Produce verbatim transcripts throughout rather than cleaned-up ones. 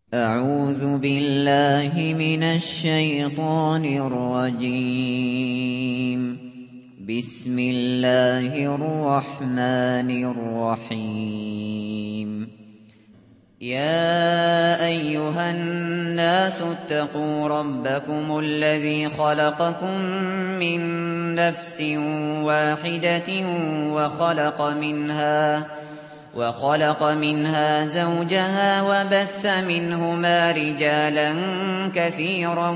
أعوذ بالله من الشيطان الرجيم. بسم الله الرحمن الرحيم. يا أيها الناس اتقوا ربكم الذي خلقكم من نفس واحدة وخلق منها وخلق منها زوجها وبث منهما رجالا كثيرا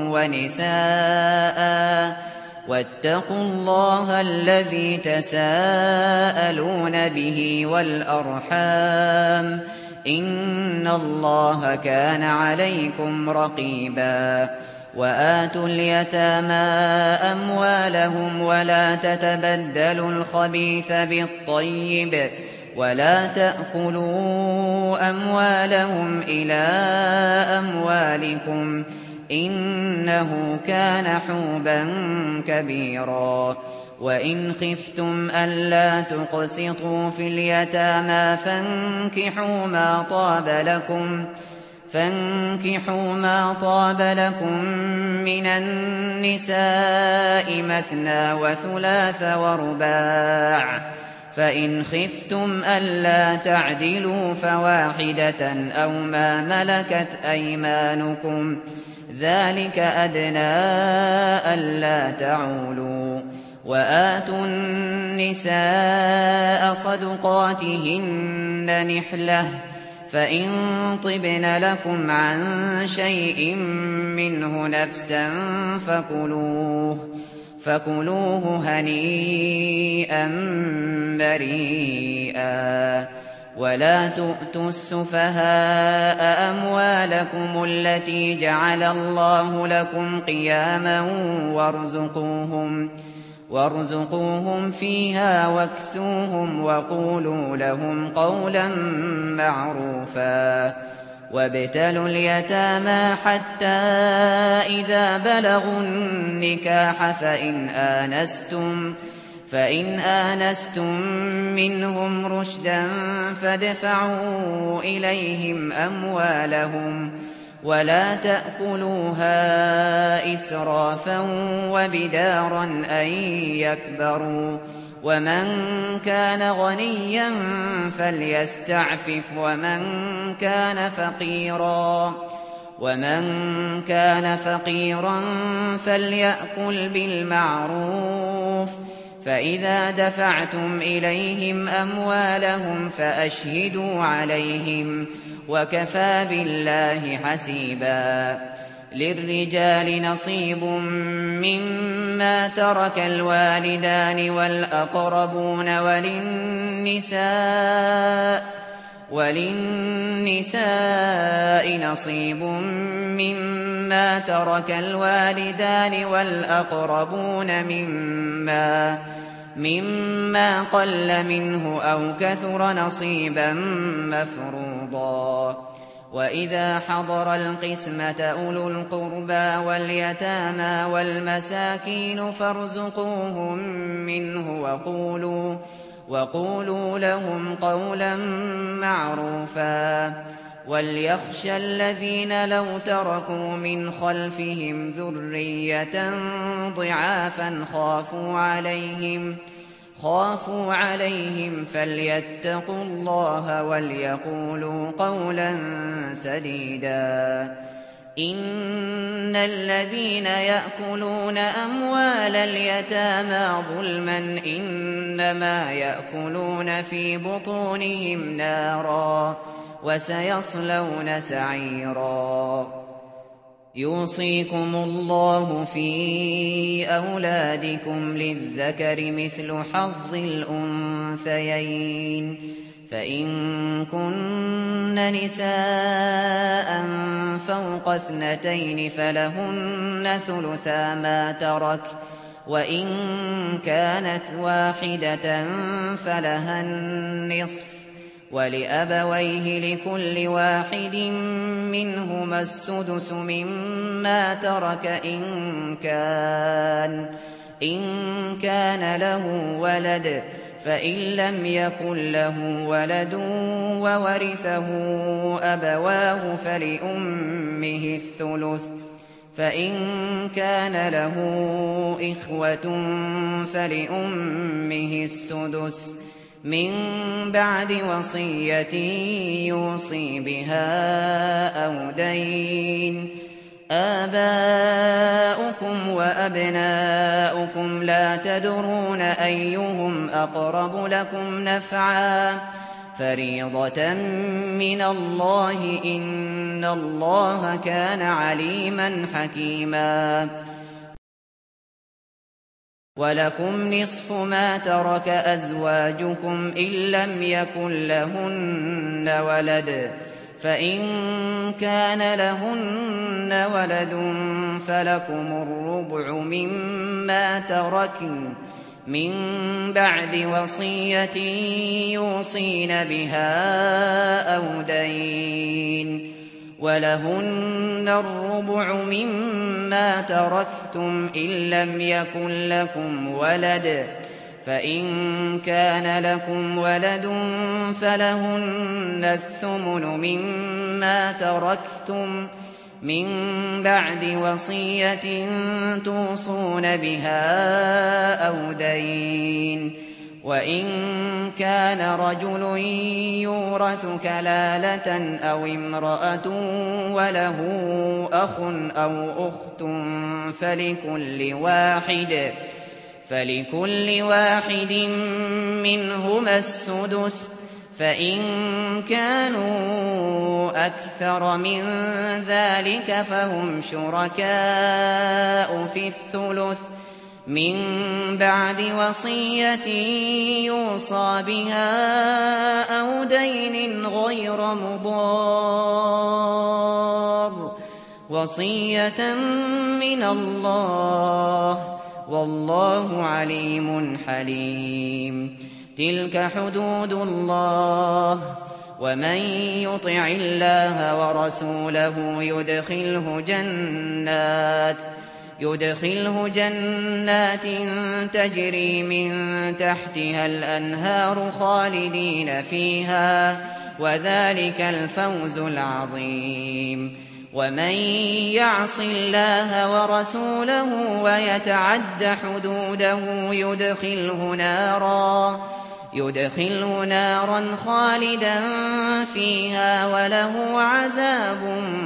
ونساء واتقوا الله الذي تساءلون به والأرحام إن الله كان عليكم رقيبا. وآتوا اليتامى أموالهم ولا تتبدلوا الخبيث بالطيب ولا تأكلوا أموالهم إلى أموالكم إنه كان حوبا كبيرا. وإن خفتم ألا تقسطوا في اليتامى فانكحوا ما طاب لكم فانكحوا ما طاب لكم من النساء مثنى وثلاث ورباع، فإن خفتم ألا تعدلوا فواحدة أو ما ملكت أيمانكم ذلك أدنى ألا تعولوا. وآتوا النساء صدقاتهن نحلة، فإن طبن لكم عن شيء منه نفسا فكلوه فكلوه هنيئا مريئا. ولا تؤتوا السفهاء أموالكم التي جعل الله لكم قياما وارزقوهم وارزقوهم فيها واكسوهم وقولوا لهم قولا معروفا. وابتلوا اليتامى حتى إذا بلغوا النكاح فإن آنستم فإن آنستم منهم رشدا فادفعوا إليهم أموالهم ولا تأكلوها إسرافا وبدارا أن يكبروا. ومن كان غنيا فليستعفف ومن كان فقيرا ومن كان فقيرا فليأكل بالمعروف. فإذا دفعتم إليهم أموالهم فأشهدوا عليهم وكفى بالله حسيبا. للرجال نصيب مما ترك الوالدان والأقربون وللنساء وللنساء نصيب مما ترك الوالدان والأقربون مما مما قل منه أو كثر نصيبا مفروضا. وإذا حضر القسمة أولو القربى واليتامى والمساكين فارزقوهم منه وقولوا وقولوا لهم قولا معروفا. وليخشى الذين لو تركوا من خلفهم ذرية ضعافا خافوا عليهم خافوا عليهم فليتقوا الله وليقولوا قولا سديدا. إن الذين يأكلون أموال اليتامى ظلما إنما يأكلون في بطونهم نارا وسيصلون سعيرا. يوصيكم الله في أولادكم للذكر مثل حظ الأنثيين، فإن كن نساء فوق اثنتين فلهن ثلثا ما ترك، وإن كانت واحدة فلها النصف، ولأبويه لكل واحد منهما السدس مما ترك إن كان إن كان له ولد، فإن لم يكن له ولد وورثه أبواه فلأمه الثلث، فإن كان له إخوة فلأمه السدس من بعد وصية يوصي بها أو دين. آباؤكم وأبناؤكم لا تدرون أيهم أقرب لكم نفعا فريضة من الله إن الله كان عليما حكيما. ولكم نصف ما ترك أزواجكم إن لم يكن لهن ولد، فإن كان لهن ولد فلكم الربع مما تركن من بعد وصية يوصين بها أو دين. ولهن الربع مما تركتم إن لم يكن لكم ولد، فإن كان لكم ولد فلهن الثمن مما تركتم من بعد وصية توصون بها أو دين. وإن كان رجل يورث كلالة أو امرأة وله أخ أو أخت فلكل واحد فلكل واحد منهما السدس، فإن كانوا أكثر من ذلك فهم شركاء في الثلث من بعد وصية يوصى بها أو دين غير مضار، وصية من الله والله عليم حليم. تلك حدود الله، ومن يطع الله ورسوله يدخله جنات يدخله جنات تجري من تحتها الأنهار خالدين فيها، وذلك الفوز العظيم. ومن يعص الله ورسوله ويتعد حدوده يدخله نارا يدخله نارا خالدا فيها وله عذاب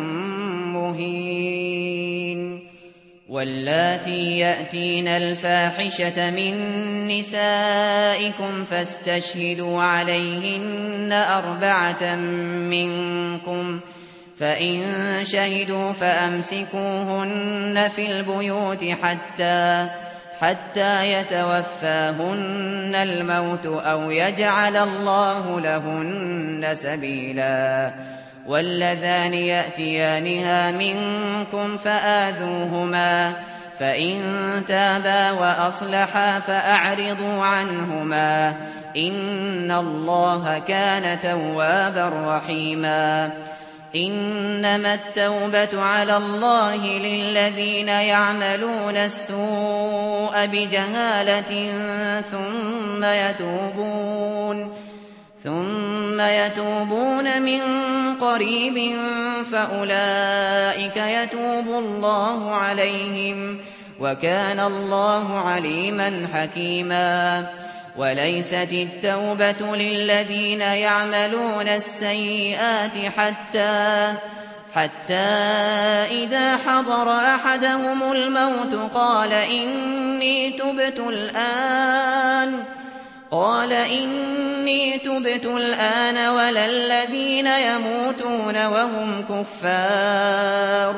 مهين. واللاتي يأتين الفاحشة من نسائكم فاستشهدوا عليهن أربعة منكم، فإن شهدوا فأمسكوهن في البيوت حتى حتى يتوفاهن الموت أو يجعل الله لهن سبيلا. واللذان يأتيانها منكم فآذوهما، فإن تابا وأصلحا فأعرضوا عنهما إن الله كان توابا رحيما. إنما التوبة على الله للذين يعملون السوء بجهالة ثم يتوبون ثم يتوبون من قريب فأولئك يتوب الله عليهم، وكان الله عليما حكيما. وليست التوبة للذين يعملون السيئات حتى حتى إذا حضر أحدهم الموت قال إني تبت الآن قال إني تبت الآن ولا الذين يموتون وهم كفار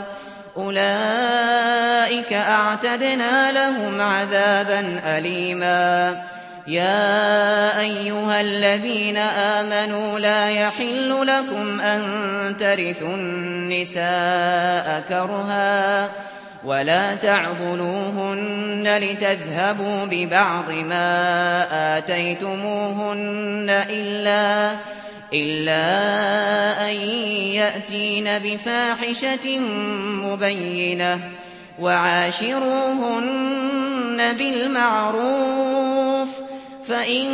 أولئك أعتدنا لهم عذابا أليما. يا أيها الذين آمنوا لا يحل لكم أن ترثوا النساء كرها ولا تعضلوهن لتذهبوا ببعض ما آتيتموهن إلا إلا أن يأتين بفاحشة مبينة وعاشروهن بالمعروف فإن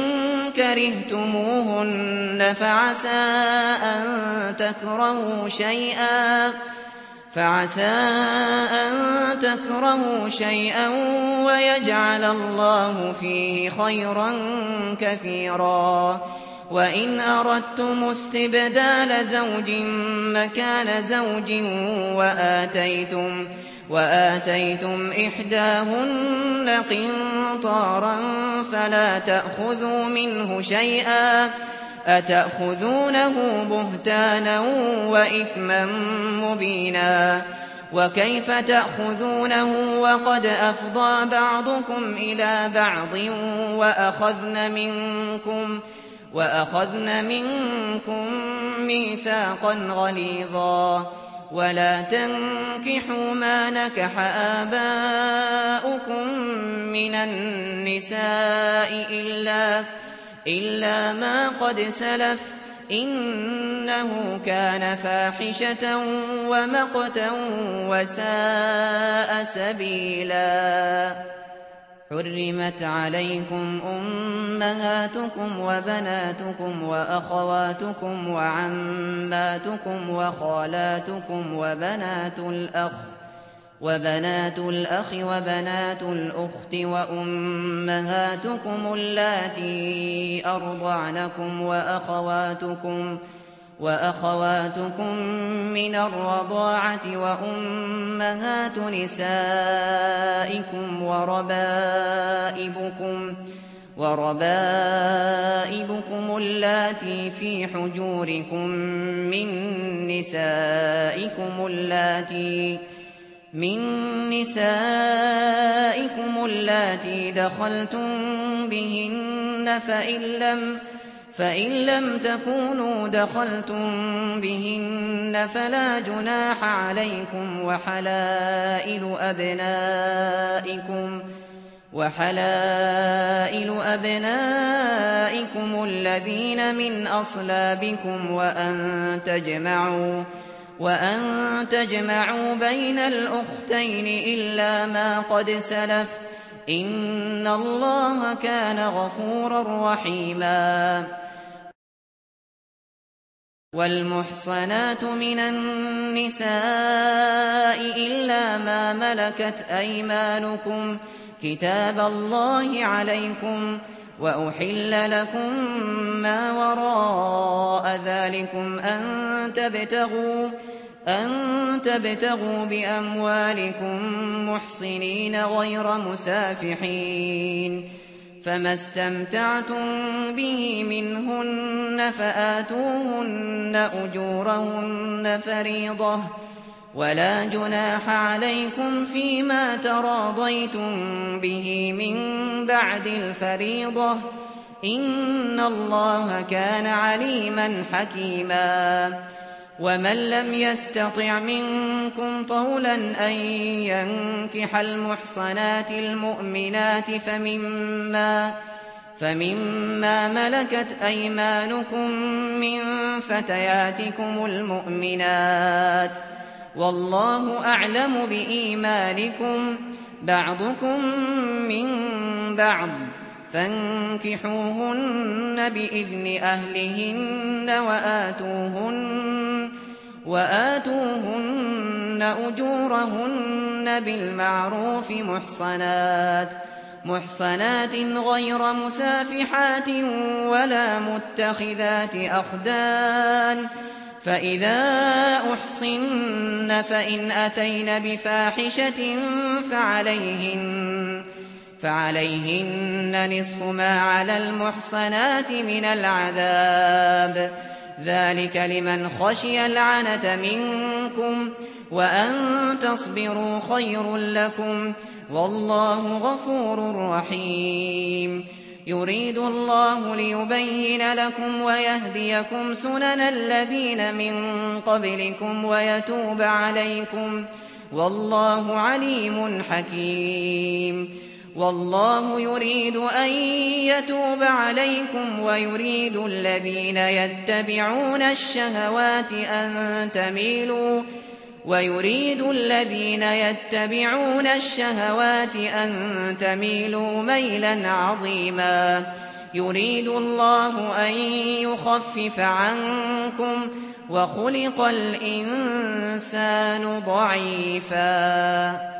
كرهتموهن فعسى أن تكرهوا شيئا فعسى أن تكرهوا شيئا ويجعل الله فيه خيرا كثيرا. وإن أردتم استبدال زوج مكان زوج وآتيتم وآتيتم إحداهن قنطارا فلا تأخذوا منه شيئا أتأخذونه بهتانا وإثما مبينا. وكيف تأخذونه وقد أفضى بعضكم إلى بعض وأخذن منكم وأخذن منكم ميثاقا غليظا. ولا تنكحوا ما نكح آباؤكم من النساء إلا, إلا ما قد سلف إنه كان فاحشة ومقتا وساء سبيلا. حرمت عليكم أمهاتكم وبناتكم وأخواتكم وعماتكم وخالاتكم وبنات الأخ وبنات الأخ وبنات الأخت وأمهاتكم اللاتي أرضعنكم وأخواتكم وأخواتكم من الرضاعة وأمهات نسائكم وربائبكم وربائبكم اللاتي في حجوركم من نسائكم اللاتي من نسائكم اللاتي دخلتم بهن فإن لم فإن لم تكونوا دخلتم بهن فلا جناح عليكم وحلائل أبنائكم وحلائل أبنائكم الذين من أصلابكم وأن تجمعوا وأن تجمعوا بين الأختين إلا ما قد سلف إن الله كان غفورا رحيما. والمحصنات من النساء إلا ما ملكت أيمانكم كتاب الله عليكم وأحل لكم ما وراء ذلكم أن تبتغوا أن تبتغوا بأموالكم محصنين غير مسافحين. فما استمتعتم به منهن فآتوهن أجورهن فريضة ولا جناح عليكم فيما تراضيتم به من بعد الفريضة إن الله كان عليما حكيما. ومن لم يستطع منكم طولا أن ينكح المحصنات المؤمنات فمما, فمما ملكت أيمانكم من فتياتكم المؤمنات والله أعلم بإيمانكم بعضكم من بعض فانكحوهن بإذن أهلهن وآتوهن وآتوهن أجورهن بالمعروف محصنات محصنات غير مسافحات ولا متخذات أخدان. فإذا أحصن فإن أتين بفاحشة فعليهن فعليهن نصف ما على المحصنات من العذاب ذلك لمن خشي العنة منكم وأن تصبروا خير لكم والله غفور رحيم. يريد الله ليبين لكم ويهديكم سنن الذين من قبلكم ويتوب عليكم والله عليم حكيم. والله يريد أن يتوب عليكم ويريد الذين يتبعون الشهوات أن تميلوا ويريد الذين يتبعون الشهوات أن تميلوا ميلا عظيما. يريد الله أن يخفف عنكم وخلق الإنسان ضعيفا.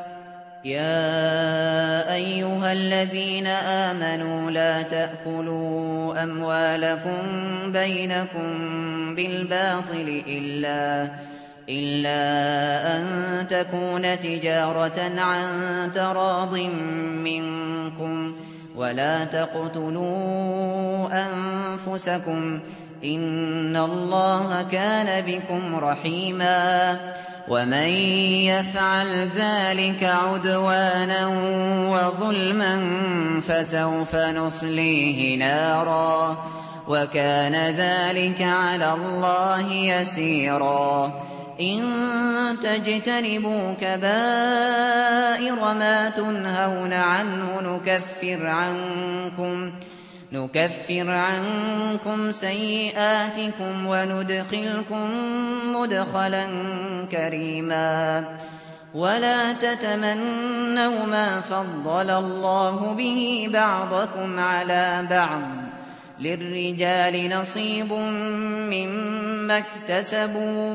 يا أيها الذين آمنوا لا تأكلوا أموالكم بينكم بالباطل إلا إلا أن تكون تجارة عن تراض منكم ولا تقتلوا أنفسكم إن الله كان بكم رحيما. ومن يفعل ذلك عدوانا وظلما فسوف نصليه نارا وكان ذلك على الله يسيرا. إن تجتنبوا كبائر ما تنهون عنه نكفر عنكم نكفر عنكم سيئاتكم وندخلكم مدخلا كريما. ولا تتمنوا ما فضل الله به بعضكم على بعض للرجال نصيب مما اكتسبوا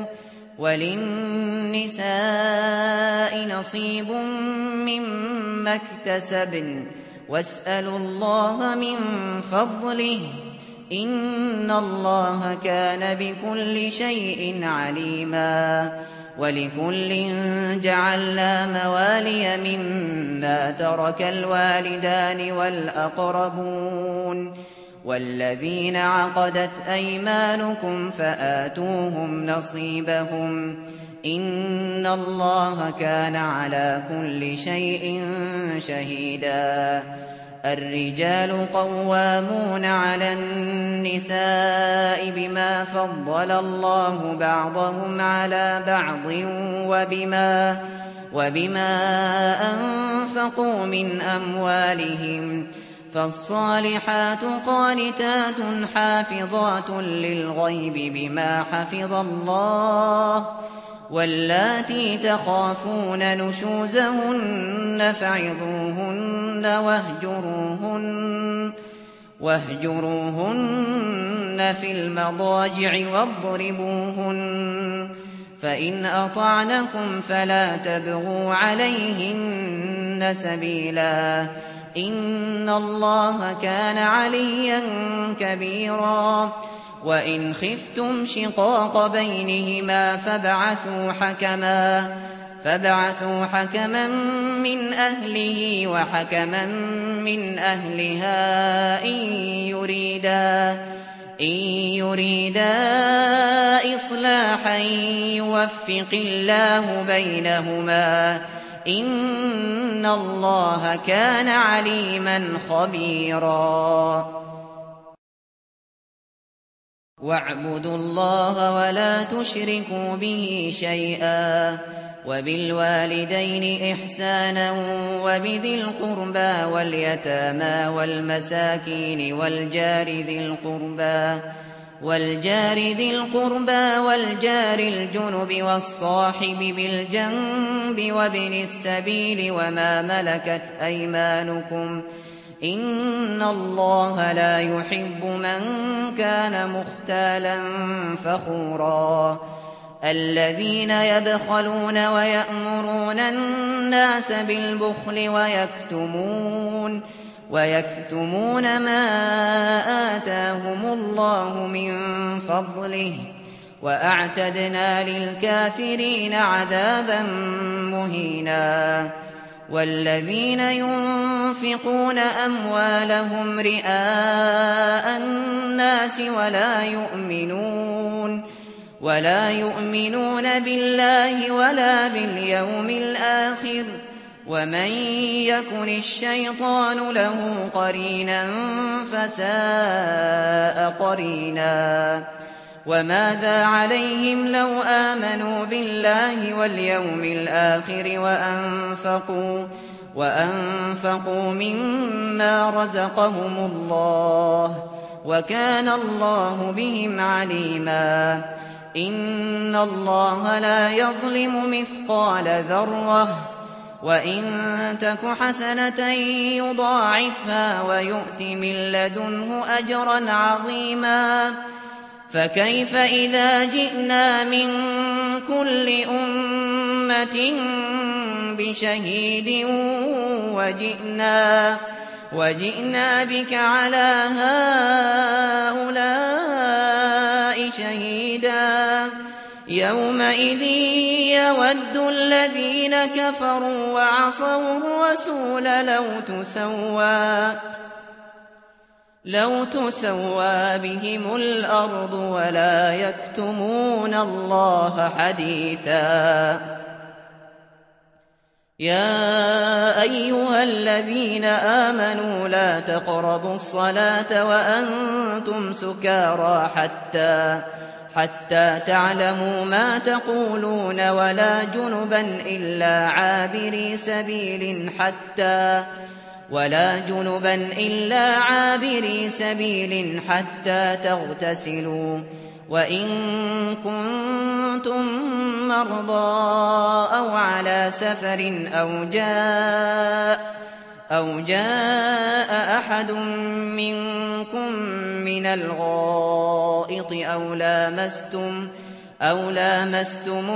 وللنساء نصيب مما اكتسبن واسألوا الله من فضله إن الله كان بكل شيء عليما. ولكل جعلنا موالي مما ترك الوالدان والأقربون والذين عقدت أيمانكم فآتوهم نصيبهم إن الله كان على كل شيء شهيدا. الرجال قوامون على النساء بما فضل الله بعضهم على بعض وبما, وبما أنفقوا من أموالهم فالصالحات قانتات حافظات للغيب بما حفظ الله واللاتي تخافون نشوزهن فعظوهن واهجروهن, واهجروهن في المضاجع واضربوهن فإن أطعنكم فلا تبغوا عليهن سبيلا إن الله كان عليا كبيرا. وإن خفتم شقاق بينهما فابعثوا حكما فابعثوا حكما من أهله وحكما من أهلها إن يريدا إن يريدا إصلاحا يوفق الله بينهما إن الله كان عليما خبيرا. واعبدوا الله ولا تشركوا به شيئا وبالوالدين إحسانا وبذي القربى واليتامى والمساكين والجار ذي القربى والجار ذي القربى والجار الجنب والصاحب بالجنب وابن السبيل وما ملكت أيمانكم إن الله لا يحب من كان مختالا فخورا. الذين يبخلون ويأمرون الناس بالبخل ويكتمون ويكتمون ما آتاهم الله من فضله وأعتدنا للكافرين عذابا مهينا. والذين ينفقون أموالهم رئاء الناس ولا يؤمنون ولا يؤمنون بالله ولا باليوم الآخر ومن يكن الشيطان له قرينا فساء قرينا. وماذا عليهم لو آمنوا بالله واليوم الآخر وأنفقوا, وأنفقوا مما رزقهم الله وكان الله بهم عليما. إن الله لا يظلم مثقال ذرة وإن تك حسنة يضاعفها ويؤت من لدنه أجرا عظيما فكيف إذا جئنا من كل أمة بشهيد وجئنا, وجئنا بك على هؤلاء شهيدا يومئذ يود الذين كفروا وعصوا الرسول لو تسوى, لو تسوى بهم الأرض ولا يكتمون الله حديثا. يا أيها الذين آمنوا لا تقربوا الصلاة وأنتم سكارى حتى حتى تعلموا ما تقولون ولا جنبا إلا عابري سبيل حتى ولا جنبا إلا عابري سبيل حتى تغتسلوا وإن كنتم مرضى أو على سفر أو جاء أو جاء أحد منكم من الغائط أو لامستم أو لامستم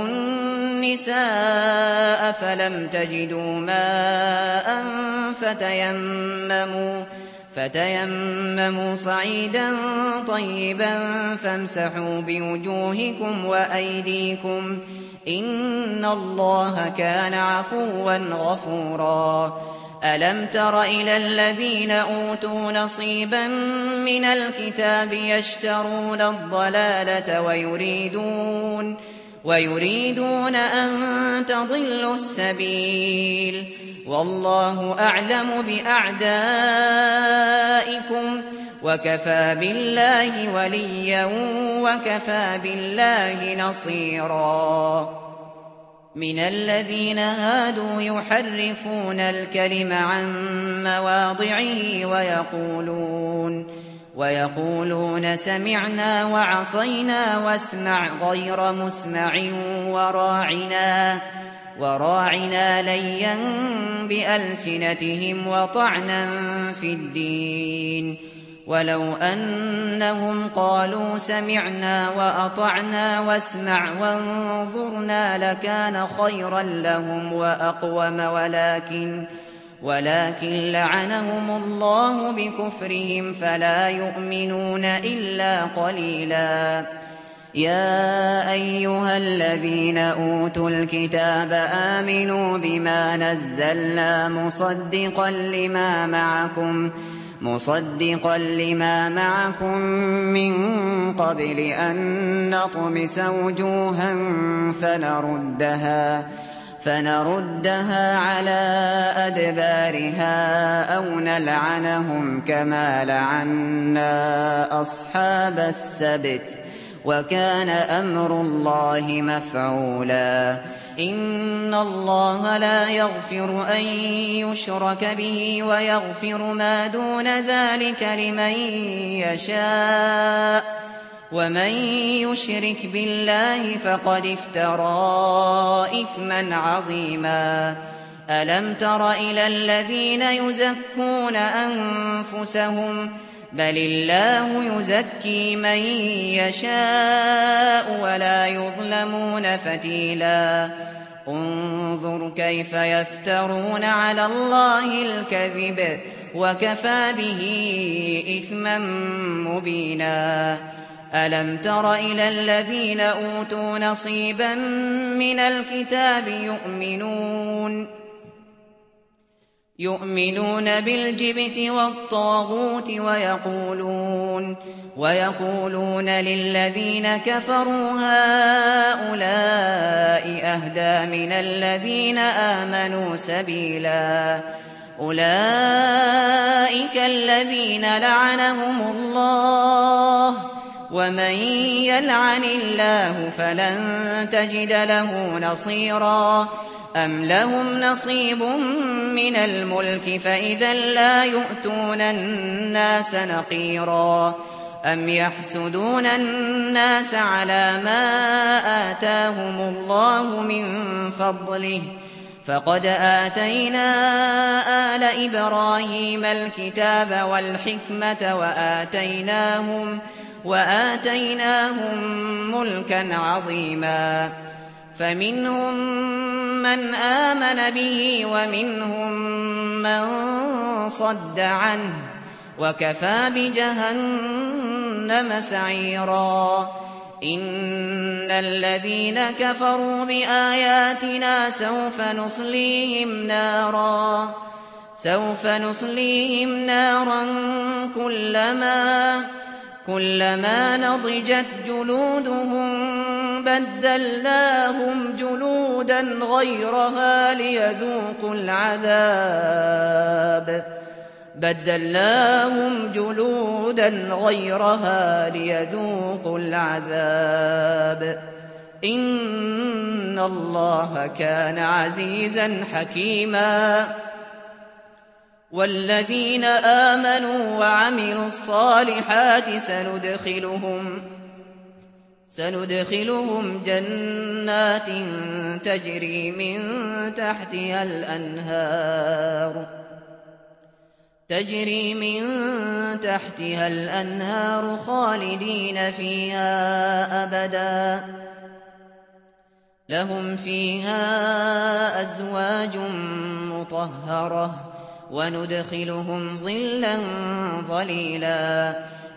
النساء فلم تجدوا ماء فتيمموا فتيمموا صعيدا طيبا فامسحوا بوجوهكم وأيديكم إن الله كان عفوا غفورا. ألم تر إلى الذين أوتوا نصيبا من الكتاب يشترون الضلالة ويريدون ويريدون أن تضلوا السبيل والله أعلم بأعدائكم وكفى بالله وليا وكفى بالله نصيرا. من الذين هادوا يحرفون الكلم عن مواضعه ويقولون ويقولون سمعنا وعصينا واسمع غير مسمع وراعنا وراعنا ليا بألسنتهم وطعنا في الدين ولو أنهم قالوا سمعنا وأطعنا واسمع وانظرنا لكان خيرا لهم وأقوم ولكن ولكن لعنهم الله بكفرهم فلا يؤمنون إلا قليلا. يا أيها الذين أوتوا الكتاب آمنوا بما نزلنا مصدقا لما معكم مصدقا لما معكم من قبل أن نطمس وجوها فنردها فنردها على أدبارها أو نلعنهم كما لعنا أصحاب السبت وكان أمر الله مفعولا. إن الله لا يغفر أن يشرك به ويغفر ما دون ذلك لمن يشاء ومن يشرك بالله فقد افترى إثما عظيما. ألم تر إلى الذين يزكون أنفسهم بل الله يزكي من يشاء ولا يظلمون فتيلا. انظر كيف يفترون على الله الكذب وكفى به إثما مبينا. ألم تر إلى الذين أوتوا نصيبا من الكتاب يؤمنون يؤمنون بالجبت والطاغوت ويقولون ويقولون للذين كفروا هؤلاء أهدى من الذين آمنوا سبيلا. أولئك الذين لعنهم الله ومن يلعن الله فلن تجد له نصيرا. أم لهم نصيب من الملك فإذا لا يؤتون الناس نقيرا. أم يحسدون الناس على ما آتاهم الله من فضله فقد آتينا آل إبراهيم الكتاب والحكمة وآتيناهم, وآتيناهم ملكا عظيما فمنهم من آمن به ومنهم من صد عنه وكفى بجهنم سعيرا إن الذين كفروا بآياتنا سوف نصليهم نارا سوف نصليهم نارا كلما كلما نضجت جلودهم بدلناهم جلودا غيرها ليذوقوا العذاب بدلناهم جلودا غيرها ليذوقوا العذاب إن الله كان عزيزا حكيما والذين آمنوا وعملوا الصالحات سندخلهم سندخلهم جنات تجري من تحتها الأنهار تجري من تحتها الأنهار خالدين فيها أبدا لهم فيها أزواج مطهرة وندخلهم ظلا ظليلا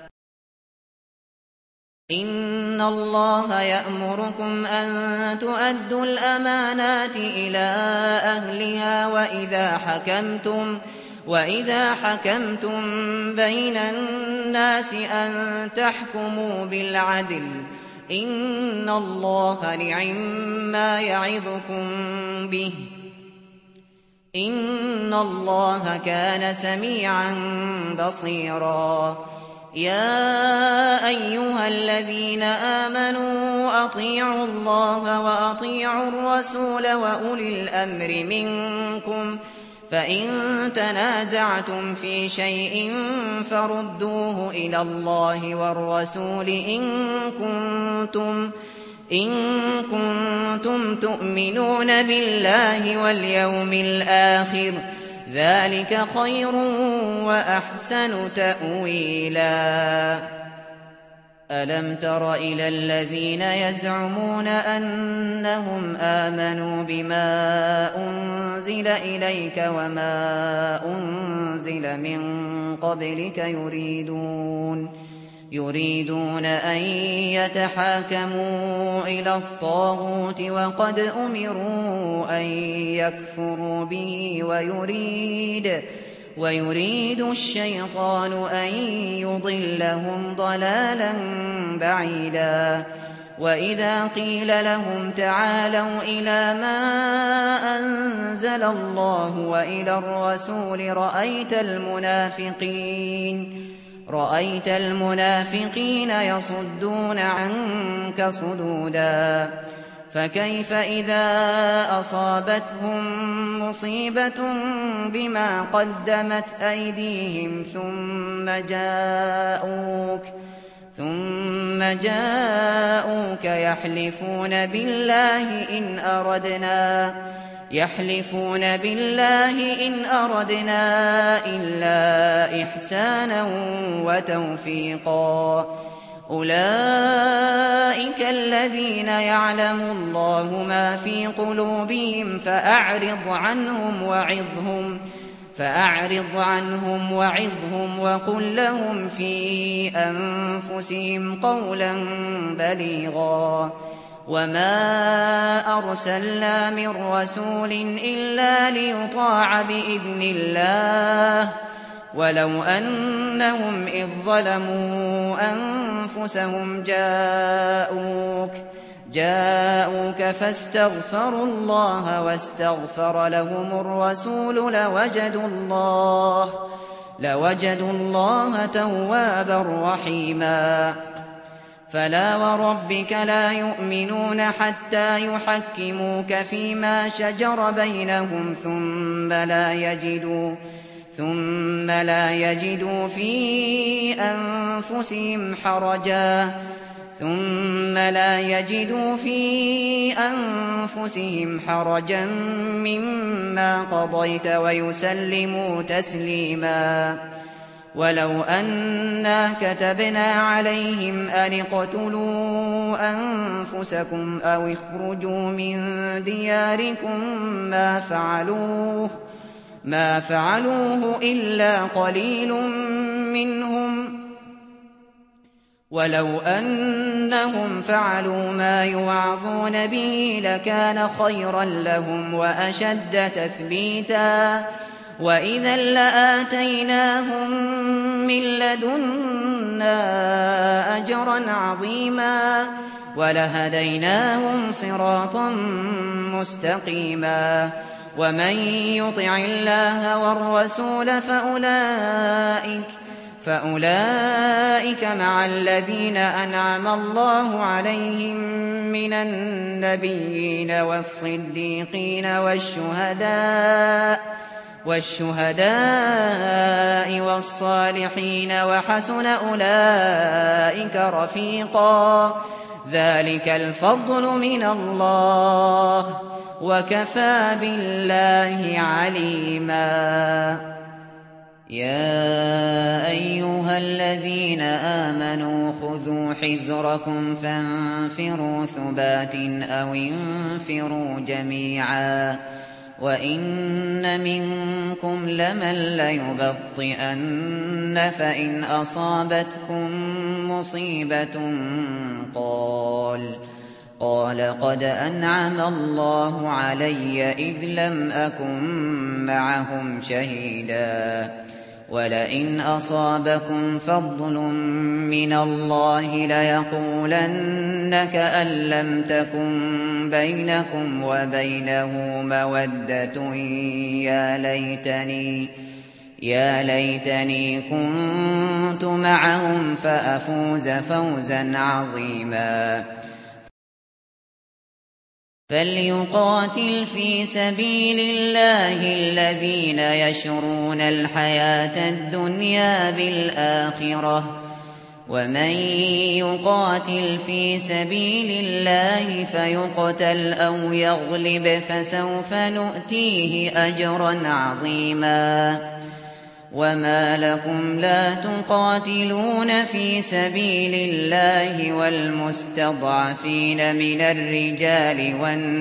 إن الله يأمركم أن تؤدوا الأمانات إلى أهلها وإذا حكمتم وإذا حكمتم بين الناس أن تحكموا بالعدل إن الله نعما يعظكم به إن الله كان سميعا بصيرا يا أيها الذين آمنوا أطيعوا الله وأطيعوا الرسول وأولي الأمر منكم فإن تنازعتم في شيء فردوه إلى الله والرسول إن كنتم إن كنتم تؤمنون بالله واليوم الآخر ذلك خير وأحسن تأويلا ألم تر إلى الذين يزعمون أنهم آمنوا بما أنزل إليك وما أنزل من قبلك يريدون يريدون أن يتحاكموا إلى الطاغوت وقد أمروا أن يكفروا به ويريد ويريد الشيطان أن يضلهم ضلالا بعيدا وإذا قيل لهم تعالوا إلى ما أنزل الله وإلى الرسول رأيت المنافقين رأيت المنافقين يصدون عنك صدودا فكيف إذا أصابتهم مصيبة بما قدمت أيديهم ثم جاءوك ثم جاءوك يحلفون بالله إن أردنا يحلفون بالله إن أردنا إلا إحسانا وتوفيقا أولئك الذين يعلم الله ما في قلوبهم فأعرض عنهم وعظهم فأعرض عنهم وعظهم وقل لهم في أنفسهم قولا بليغا وما أرسلنا من رسول إلا ليطاع بإذن الله ولو أنهم إذ ظلموا أنفسهم جاءوك جاءوك فاستغفروا الله واستغفر لهم الرسول لوجدوا الله لوجدوا الله توابا رحيما فلا وربك لا يؤمنون حتى يحكموك فيما شجر بينهم ثم لا يجدوا ثم لا يجدوا في أنفسهم حرجا ثم لا يجدوا في أنفسهم حرجا مما قضيت ويسلموا تسليما. ولو أنا كتبنا عليهم أن اقتلوا أنفسكم أو اخرجوا من دياركم ما فعلوه ما فعلوه إلا قليل منهم، ولو أنهم فعلوا ما يوعظون به لكان خيرا لهم وأشد تثبيتا، وإذا لآتيناهم من لدنا أجرا عظيما ولهديناهم صراطا مستقيما. ومن يطع الله والرسول فأولئك فأولئك مع الذين أنعم الله عليهم من النبيين والصديقين والشهداء والشهداء والصالحين وحسن أولئك رفيقا. ذلك الفضل من الله وكفى بالله عليما. يا أيها الذين آمنوا خذوا حذركم فانفروا ثبات أو انفروا جميعا. وإن منكم لمن ليبطئن فإن أصابتكم مصيبة قال قال قد أنعم الله علي إذ لم أكن معهم شهيدا. ولئن أصابكم فضل من الله ليقولن كأن لم تكن بينكم وبينه مودة يا ليتني يا ليتني كنت معهم فأفوز فوزا عظيما. فليقاتل في سبيل الله الذين يشرون الحياة الدنيا بالآخرة، ومن يقاتل في سبيل الله فيقتل أو يغلب فسوف نؤتيه أجرا عظيما. وما لكم لا تقاتلون في سبيل الله والمستضعفين من الرجال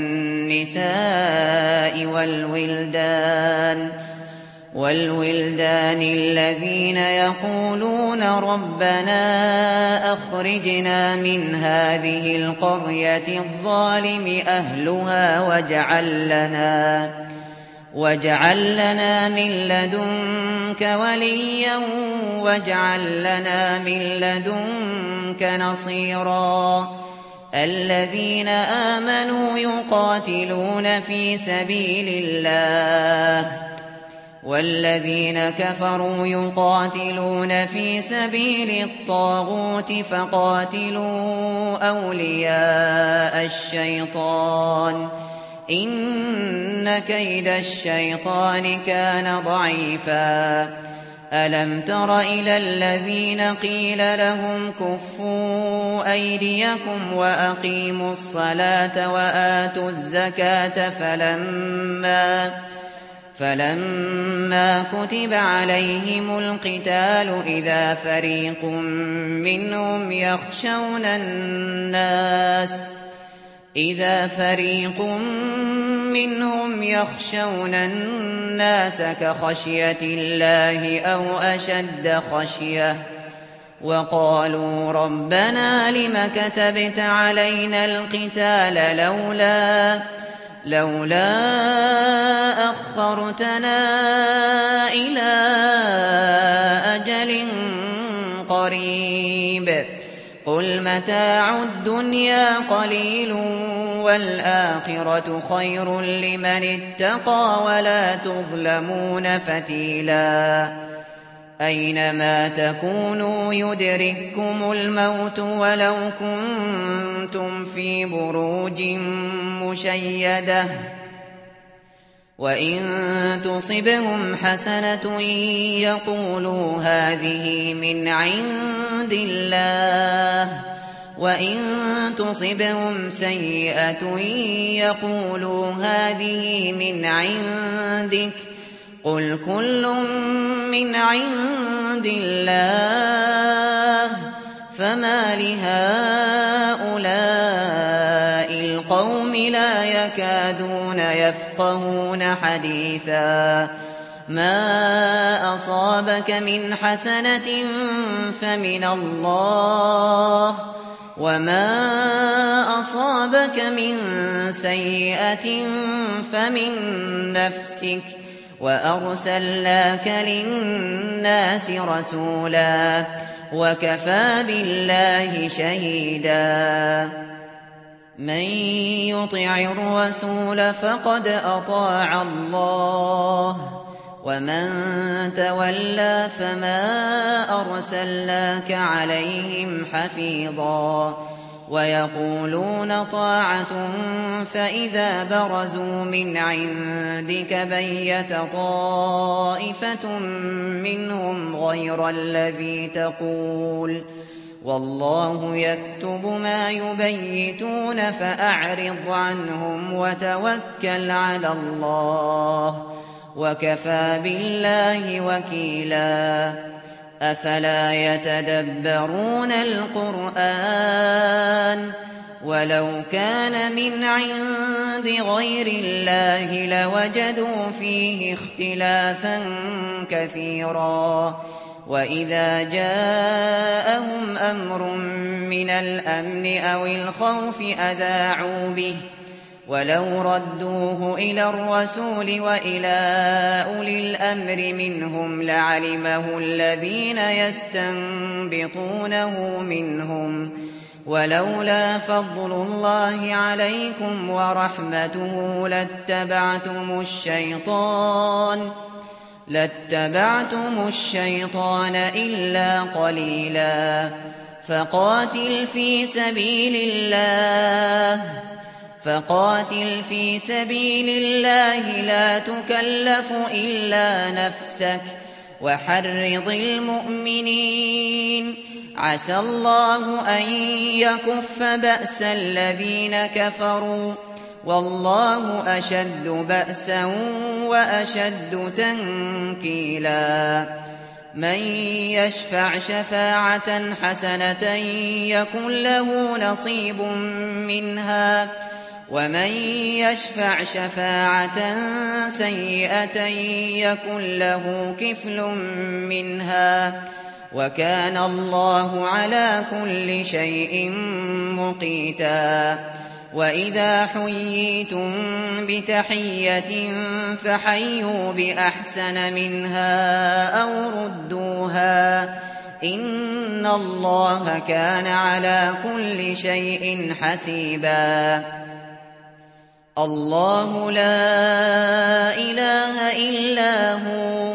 والنساء والولدان والولدان الذين يقولون ربنا أخرجنا من هذه القرية الظالم أهلها واجعل لنا واجعل لنا من لدنك وليا واجعل لنا من لدنك نصيرا. الذين آمنوا يقاتلون في سبيل الله والذين كفروا يقاتلون في سبيل الطاغوت فقاتلوا أولياء الشيطان إن كيد الشيطان كان ضعيفا. ألم تر إلى الذين قيل لهم كفوا أيديكم وأقيموا الصلاة وآتوا الزكاة فلما فلما كتب عليهم القتال إذا فريق منهم يخشون الناس إذا فريق منهم يخشون الناس كخشية الله أو أشد خشية وقالوا ربنا لم كتبت علينا القتال لولا لولا أخرتنا إلى أجل قريب قل متاع الدنيا قليل والآخرة خير لمن اتقى ولا تظلمون فتيلا. أينما تكونوا يدرككم الموت ولو كنتم في بروج مشيدة وإن تصبهم حسنة يقولوا هذه من عند الله وإن تصبهم سيئة يقولوا هذه من عندك قل كل من عند الله فما لهؤلاء القوم لا يكادون يفقهون حديثا ما أصابك من حسنة فمن الله وما أصابك من سيئة فمن نفسك وأرسلناك للناس رسولا وكفى بالله شهيدا من يطع الرسول فقد أطاع الله ومن تولى فما أرسلناك عليهم حفيظا ويقولون طاعة فإذا برزوا من عندك بيت طائفة منهم غير الذي تقول والله يكتب ما يبيتون فأعرض عنهم وتوكل على الله وكفى بالله وكيلا أفلا يتدبرون القرآن ولو كان من عند غير الله لوجدوا فيه اختلافا كثيرا وإذا جاءهم أمر من الأمن أو الخوف أذاعوا به ولو ردوه إلى الرسول وإلى أولي الأمر منهم لعلمه الذين يستنبطونه منهم ولولا فضل الله عليكم ورحمته لاتبعتم الشيطان لاتبعتم الشيطان إلا قليلا فقاتل في سبيل الله فقاتل في سبيل الله لا تكلف إلا نفسك وحرض المؤمنين عسى الله أن يكف بأس الذين كفروا والله أشد بأسا وأشد تنكيلا من يشفع شفاعة حسنة يكن له نصيب منها ومن يشفع شفاعة سيئة يكن له كفل منها وكان الله على كل شيء مقيتا وإذا حييتم بتحية فحيوا بأحسن منها أو ردوها إن الله كان على كل شيء حسيبا الله لا إله إلا هو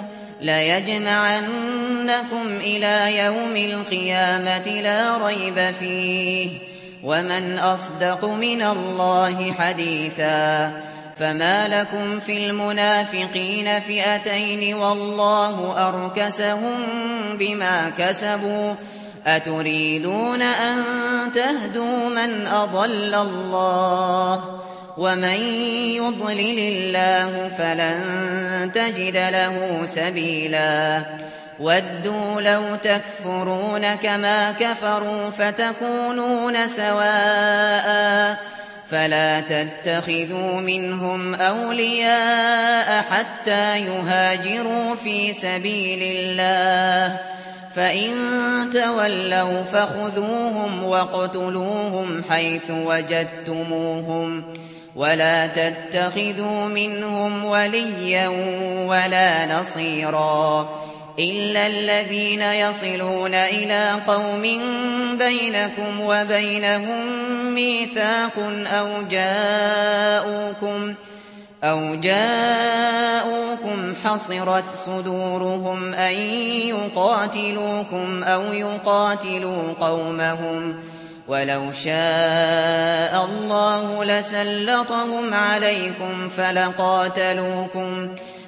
ليجمعنكم إلى يوم القيامة لا ريب فيه ومن أصدق من الله حديثا فما لكم في المنافقين فئتين والله أركسهم بما كسبوا أتريدون أن تهدوا من أضل الله ومن يضلل الله فلن تجد له سبيلا ودوا لو تكفرون كما كفروا فتكونون سواء فلا تتخذوا منهم أولياء حتى يهاجروا في سبيل الله فإن تولوا فخذوهم واقتلوهم حيث وجدتموهم ولا تتخذوا منهم وليا ولا نصيرا إلا الذين يصلون إلى قوم بينكم وبينهم ميثاق أو جاءوكم أو جاءوكم حصرت صدورهم أن يقاتلوكم أو يقاتلوا قومهم ولو شاء الله لسلطهم عليكم فلقاتلوكم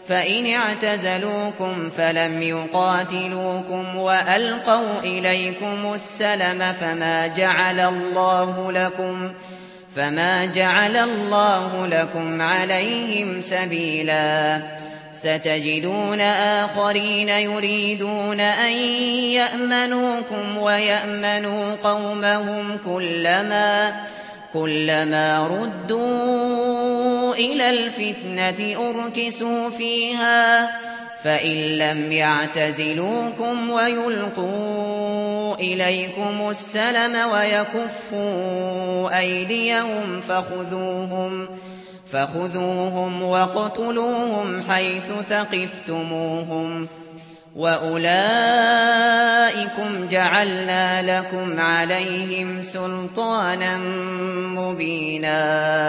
فإن اعتزلوكم فلم يقاتلوكم وألقوا إليكم السلم فما جعل الله لكم فما جعل الله لكم عليهم سبيلا ستجدون آخرين يريدون أن يأمنوكم ويأمنوا قومهم كلما كلما ردوا إلى الفتنة أركسوا فيها فإن لم يعتزلوكم ويلقوا إليكم السلم ويكفوا أيديهم فخذوهم فخذوهم واقتلوهم حيث ثقفتموهم وأولئكم جعلنا لكم عليهم سلطانا مبينا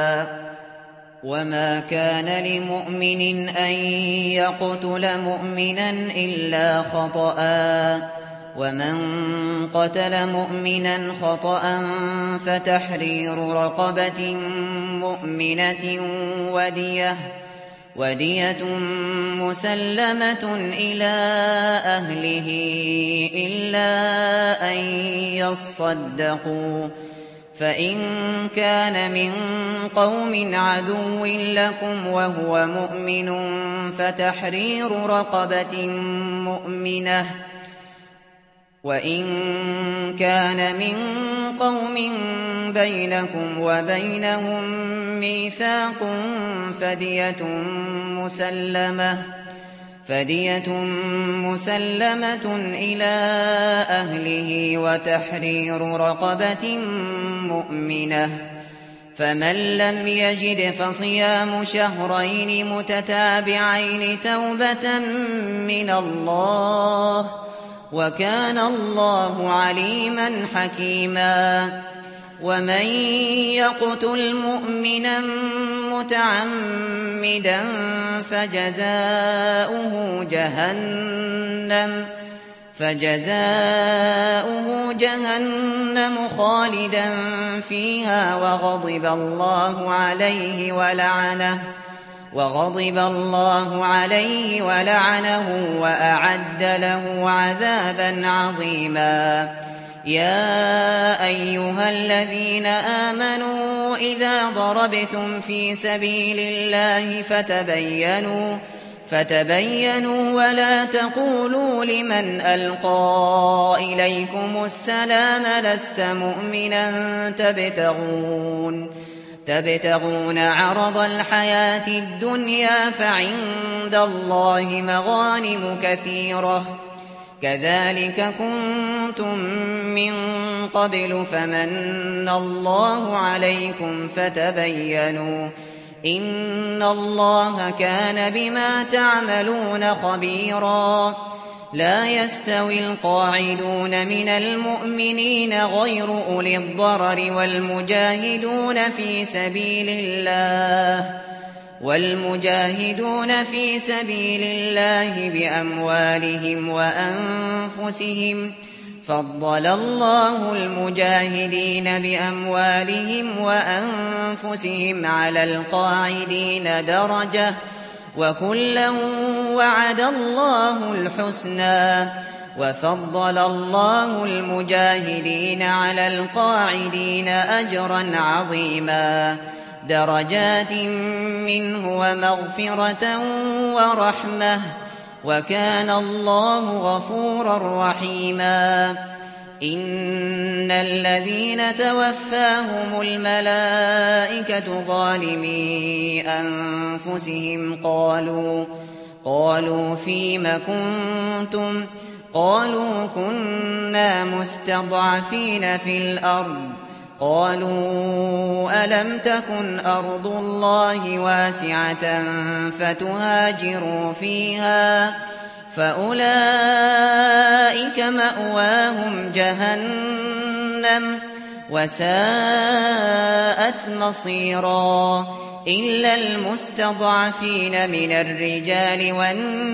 وما كان لمؤمن أن يقتل مؤمنا إلا خطأ ومن قتل مؤمنا خطأ فتحرير رقبة مؤمنة ودية ودية مسلمة إلى أهله إلا أن يصدقوا فإن كان من قوم عدو لكم وهو مؤمن فتحرير رقبة مؤمنة وإن كان من قوم بينكم وبينهم ميثاق فدية مسلمة فدية مسلمة إلى أهله وتحرير رقبة مؤمنة فمن لم يجد فصيام شهرين متتابعين توبة من الله وكان الله عليما حكيما ومن يقتل مؤمنا متعمدا فجزاؤه جهنم فجزاؤه جهنم خالدا فيها وغضب الله عليه ولعنه وغضب الله عليه ولعنه وأعد له عذابا عظيما يا أيها الذين آمنوا إذا ضربتم في سبيل الله فتبينوا فتبينوا ولا تقولوا لمن ألقى إليكم السلام لست مؤمنا تبتغون تبتغون عرض الحياة الدنيا فعند الله مغانم كثيرة كذلك كنتم من قبل فمن الله عليكم فتبينوا إن الله كان بما تعملون خبيرا لا يستوي القاعدون من المؤمنين غير أولي الضرر والمجاهدون في سبيل الله والمجاهدون في سبيل الله بأموالهم وأنفسهم فضل الله المجاهدين بأموالهم وأنفسهم على القاعدين درجة وكلا وعد الله الحسنى وفضل الله المجاهدين على القاعدين أجرا عظيما درجات منه ومغفرة ورحمة وكان الله غفورا رحيما إن الذين توفاهم الملائكة ظالمي أنفسهم قالوا قالوا فيم كنتم قالوا كنا مستضعفين في الأرض قالوا ألم تكن أرض الله واسعة فتهاجروا فيها فأولئك مأواهم جهنم وساءت مصيرا إلا المستضعفين من الرجال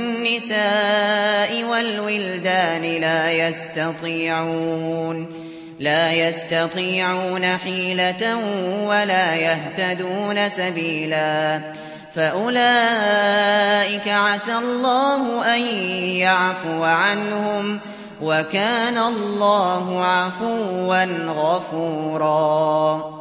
والنساء والولدان لا يستطيعون لا يستطيعون حيلة ولا يهتدون سبيلا فأولئك عسى الله أن يعفو عنهم وكان الله عفوا غفورا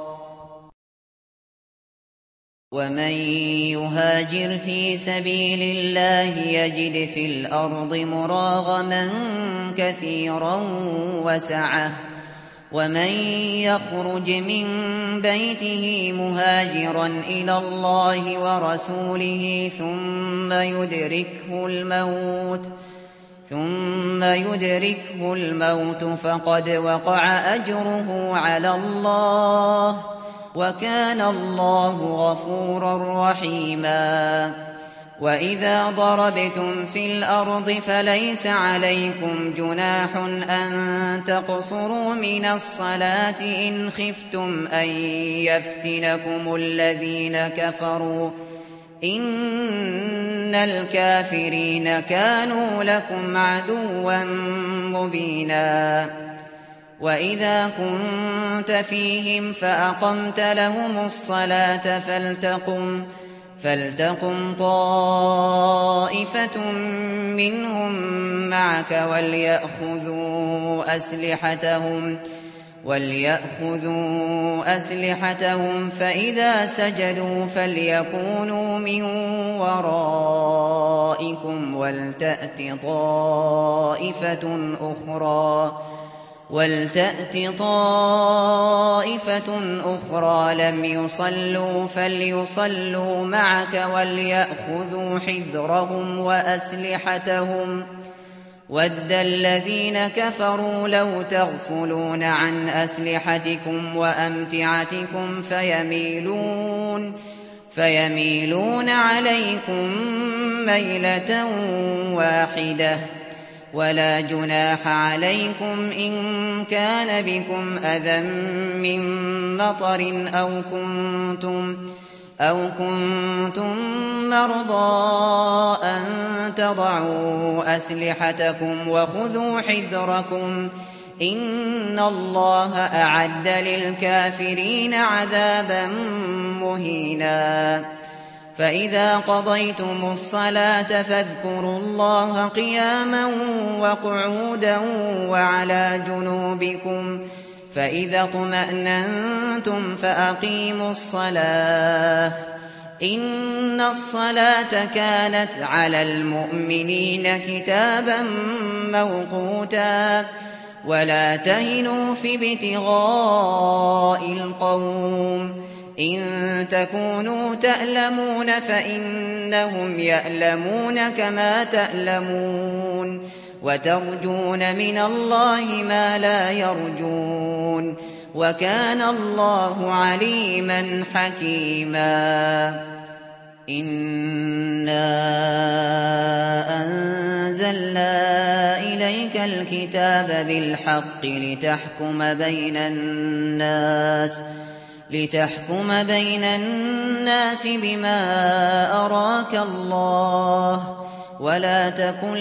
ومن يهاجر في سبيل الله يجد في الأرض مراغما كثيرا وسعة ومن يخرج من بيته مهاجرا إلى الله ورسوله ثم يدركه الموت ثم يدركه الموت فقد وقع أجره على الله وكان الله غفورا رحيما وإذا ضربتم في الأرض فليس عليكم جناح أن تقصروا من الصلاة إن خفتم أن يفتنكم الذين كفروا إن الكافرين كانوا لكم عدوا مبينا وإذا كنت فيهم فأقمت لهم الصلاة فلتقم فلتقم طائفة منهم معك وليأخذوا أسلحتهم وليأخذوا أسلحتهم فإذا سجدوا فليكونوا من ورائكم ولتأت طائفة أخرى ولتأت طائفة أخرى لم يصلوا فليصلوا معك وليأخذوا حذرهم وأسلحتهم ود الذين كفروا لو تغفلون عن أسلحتكم وأمتعتكم فيميلون فيميلون عليكم ميلة واحدة ولا جناح عليكم إن كان بكم أذى من مطر أو كنتم أو كنتم مرضى أن تضعوا أسلحتكم وخذوا حذركم إن الله أعد للكافرين عذابا مهينا فإذا قضيتم الصلاة فاذكروا الله قياما وقعودا وعلى جنوبكم فإذا اطمأننتم فأقيموا الصلاة إن الصلاة كانت على المؤمنين كتابا موقوتا ولا تهنوا في ابتغاء القوم إن تكونوا تألمون فإنهم يألمون كما تألمون وترجون من الله ما لا يرجون وكان الله عليما حكيما إنا أنزلنا إليك الكتاب بالحق لتحكم بين الناس لتحكم بين الناس بما أراك الله ولا تكن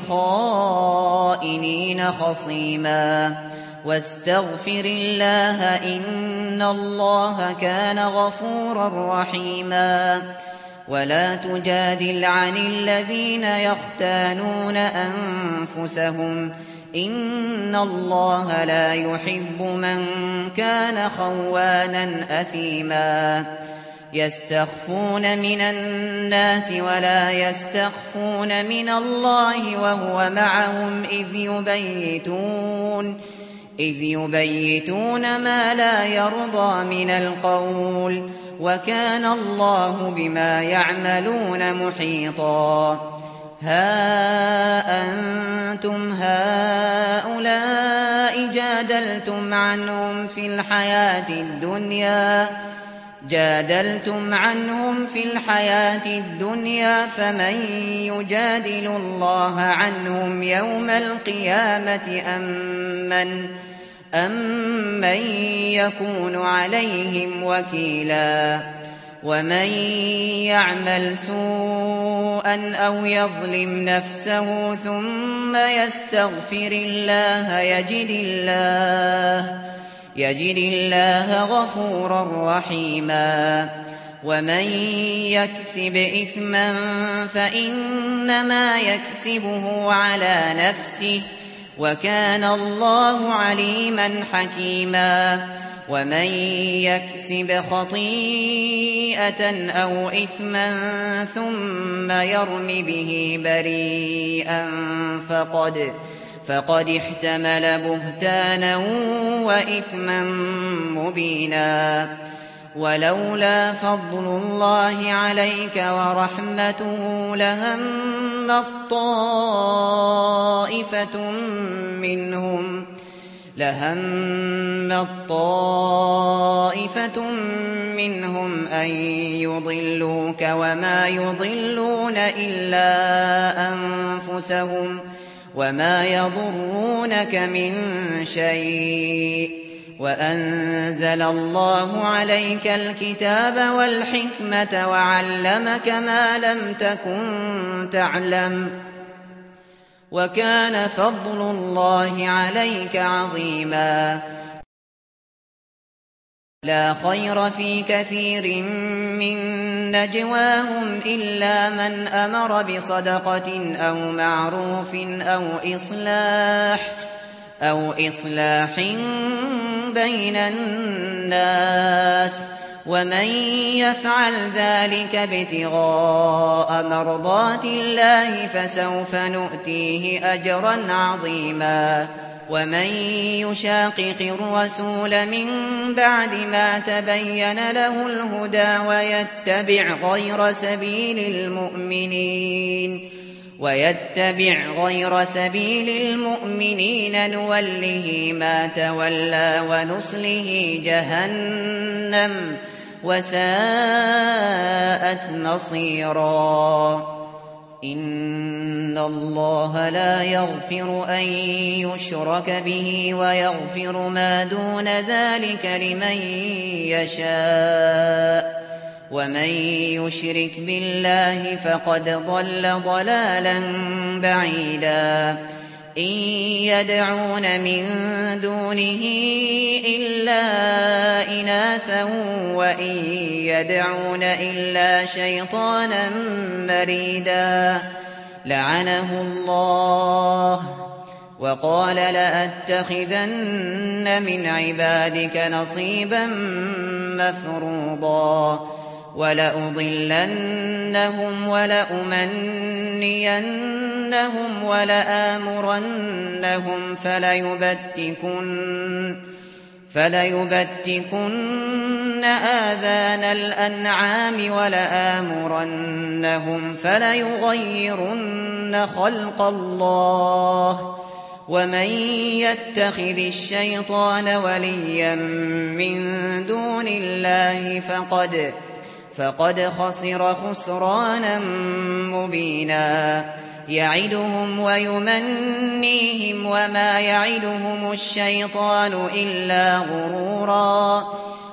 للخائنين خصيما واستغفر الله إن الله كان غفورا رحيما ولا تجادل عن الذين يختانون أنفسهم إن الله لا يحب من كان خوانا أثيما يستخفون من الناس ولا يستخفون من الله وهو معهم إذ يبيتون إذ يبيتون ما لا يرضى من القول وكان الله بما يعملون محيطا ها أنتم هؤلاء جادلتم عنهم في الحياة الدنيا جادلتم عنهم في الحياة الدنيا فمن يجادل الله عنهم يوم القيامة أم من أم من يكون عليهم وكيلا ومن يعمل سوءا أو يظلم نفسه ثم يستغفر الله يجد الله يجد الله غفورا رحيما ومن يكسب إثما فإنما يكسبه على نفسه وكان الله عليما حكيما ومن يكسب خطيئة أو إثما ثم يرم به بريئا فقد فقد احتمل بهتانا وإثما مبينا ولولا فضل الله عليك ورحمته لهمت طائفة منهم لهمت طائفة منهم أن يضلوك وما يضلون إلا أنفسهم وما يضرونك من شيء وأنزل الله عليك الكتاب والحكمة وعلمك ما لم تكن تعلم وكان فضل الله عليك عظيما لا خير في كثير من نجواهم إلا من أمر بصدقة أو معروف أو إصلاح أو إصلاح بين الناس ومن يفعل ذلك ابتغاء مرضات الله فسوف نؤتيه أجرا عظيما ومن يشاقق الرسول من بعد ما تبين له الهدى ويتبع غير سبيل المؤمنين ويتبع غير سبيل المؤمنين نوله ما تولى ونصله جهنم وساءت مصيرا إن الله لا يغفر أن يشرك به ويغفر ما دون ذلك لمن يشاء ومن يشرك بالله فقد ضل ضلالا بعيدا إن يدعون من دونه إلا إناثا وإن يدعون إلا شيطانا مريدا لعنه الله وقال لأتخذن من عبادك نصيبا مفروضا ولأضلنهم ولأمنينهم ولآمرنهم فليبتكن فليبتكن آذان الأنعام ولآمرنهم فليغيرن خلق الله ومن يتخذ الشيطان وليا من دون الله فقد فقد خسر خسرانا مبينا يعدهم ويمنيهم وما يعدهم الشيطان إلا غرورا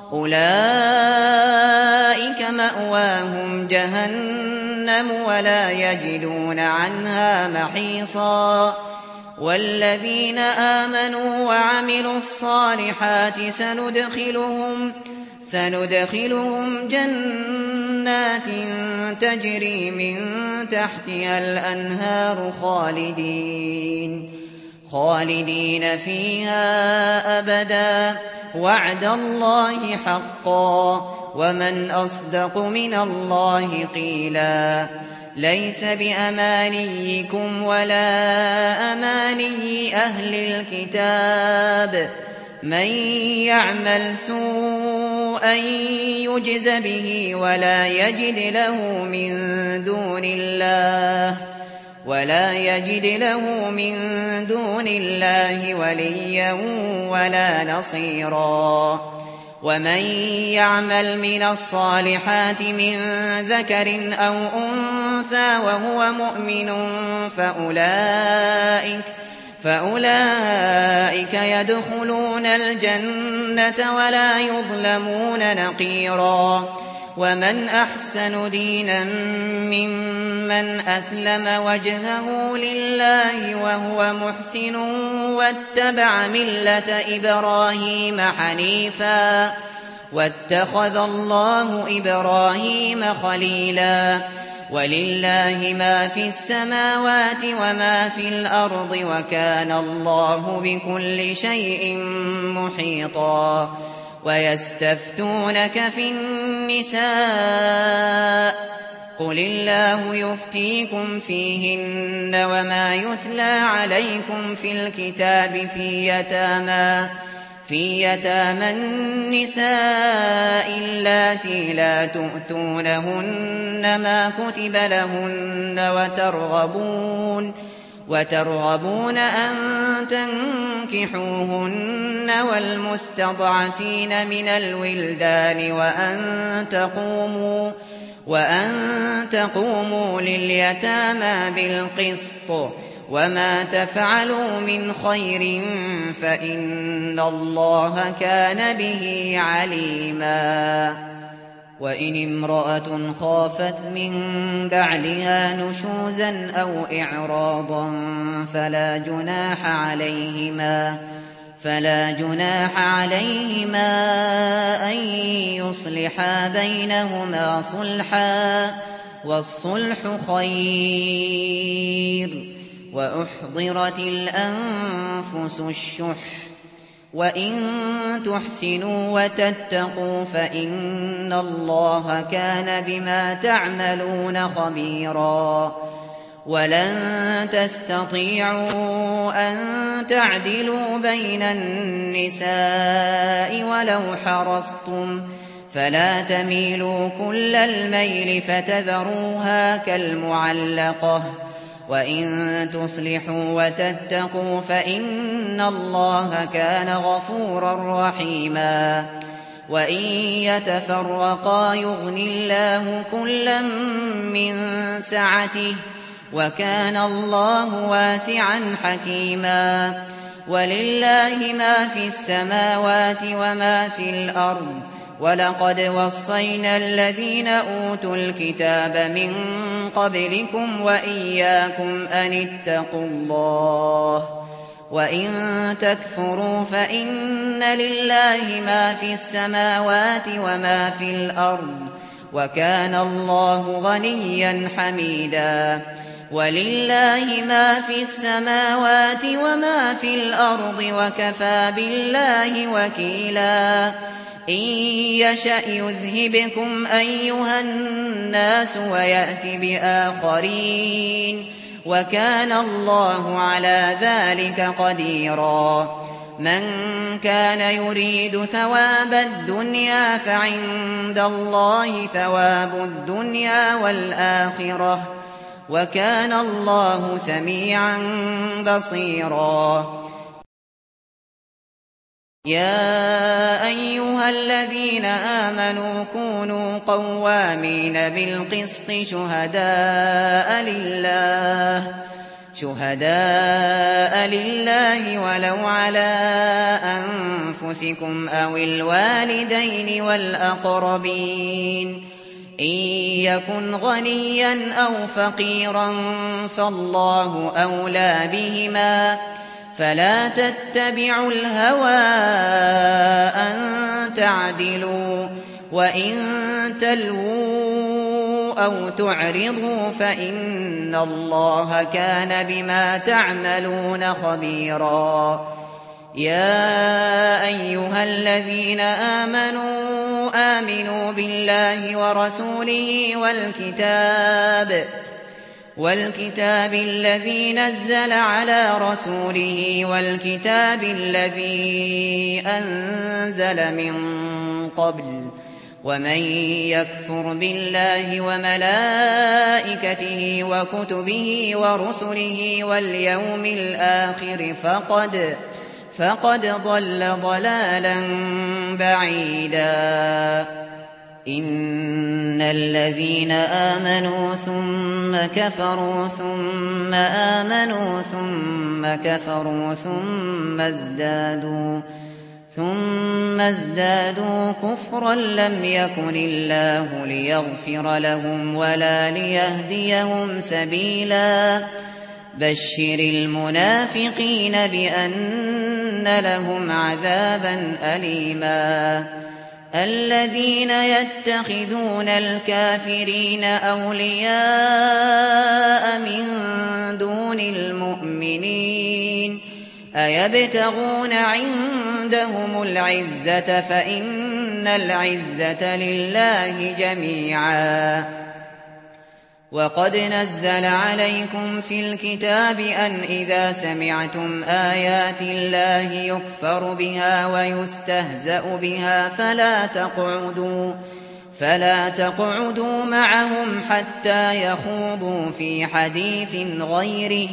أولئك مأواهم جهنم ولا يجدون عنها محيصا والذين آمنوا وعملوا الصالحات سندخلهم سندخلهم جنات تجري من تحتها الأنهار خالدين خالدين فيها أبدا وعد الله حقا ومن أصدق من الله قيلا ليس بأمانيكم ولا أماني أهل الكتاب من يعمل سوءا يجز به ولا يجد له من دون الله ولا يجد له من دون الله وليا ولا نصيرا ومن يعمل من الصالحات من ذكر أو أنثى وهو مؤمن فأولئك فأولئك يدخلون الجنة ولا يظلمون نقيرا ومن أحسن دينا ممن أسلم وجهه لله وهو محسن واتبع ملة إبراهيم حنيفا واتخذ الله إبراهيم خليلا ولله ما في السماوات وما في الأرض وكان الله بكل شيء محيطا ويستفتونك في النساء قل الله يفتيكم فيهن وما يتلى عليكم في الكتاب في يتامى في يتامى النساء اللاتي لا تؤتونهن ما كتب لهن وترغبون وترغبون أن تنكحوهن والمستضعفين من الولدان وأن تقوموا وأن تقوموا لليتامى بالقسط وما تفعلوا من خير فإن الله كان به عليما وإن امرأة خافت من بعلها نشوزا أو إعراضا فلا جناح عليهما فلا جناح عليهما أن يصلحا بينهما صلحا والصلح خير وأحضرت الأنفس الشح وإن تحسنوا وتتقوا فإن الله كان بما تعملون خبيرا ولن تستطيعوا أن تعدلوا بين النساء ولو حرصتم فلا تميلوا كل الميل فتذروها كالمعلقة وإن تصلحوا وتتقوا فإن الله كان غفورا رحيما وإن يتفرقا يغن الله كلا من سعته وكان الله واسعا حكيما ولله ما في السماوات وما في الأرض ولقد وصينا الذين أوتوا الكتاب من قبلكم وإياكم أن اتقوا الله وإن تكفروا فإن لله ما في السماوات وما في الأرض وكان الله غنيا حميدا ولله ما في السماوات وما في الأرض وكفى بالله وكيلا إن يشأ يذهبكم أيها الناس ويأت بآخرين وكان الله على ذلك قديرا من كان يريد ثواب الدنيا فعند الله ثواب الدنيا والآخرة وكان الله سميعا بصيرا يا أيها الذين آمنوا كونوا قوامين بالقسط شهداء لله شهداء لله ولو على أنفسكم أو الوالدين والأقربين إن يكن غنيا أو فقيرا فالله أولى بهما فلا تتبعوا الهوى أن تعدلوا وإن تلووا أو تعرضوا فإن الله كان بما تعملون خبيرا يا أيها الذين آمنوا آمنوا بالله ورسوله والكتاب والكتاب الذي نزل على رسوله والكتاب الذي أنزل من قبل ومن يكفر بالله وملائكته وكتبه ورسله واليوم الآخر فقد فقد ضل ضلالا بعيدا إن الذين آمنوا ثم كفروا ثم آمنوا ثم كفروا ثم ازدادوا ثم ازدادوا كفرا لم يكن الله ليغفر لهم ولا ليهديهم سبيلا بشر المنافقين بأن لهم عذابا أليما الذين يتخذون الكافرين أولياء من دون المؤمنين أيبتغون عندهم العزة فإن العزة لله جميعا وقد نزل عليكم في الكتاب أن إذا سمعتم آيات الله يكفر بها ويستهزأ بها فلا تقعدوا فلا تقعدوا معهم حتى يخوضوا في حديث غيره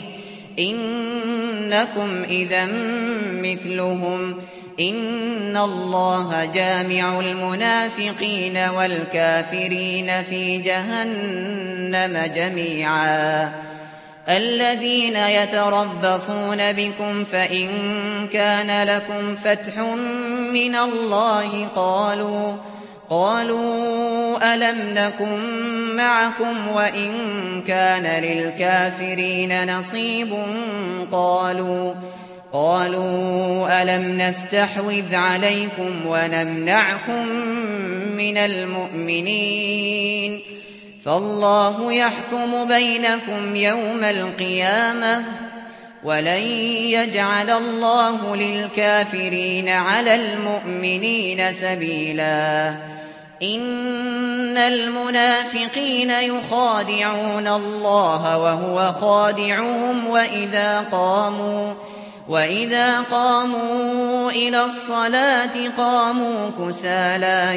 إنكم إذا مثلهم إن الله جامع المنافقين والكافرين في جهنم جميعا الذين يتربصون بكم فإن كان لكم فتح من الله قالوا قالوا ألم نكن معكم وإن كان للكافرين نصيب قالوا قالوا ألم نستحوذ عليكم ونمنعكم من المؤمنين فالله يحكم بينكم يوم القيامة ولن يجعل الله للكافرين على المؤمنين سبيلا إن المنافقين يخادعون الله وهو خادعهم وإذا قاموا وإذا قاموا إلى الصلاة قاموا كسالى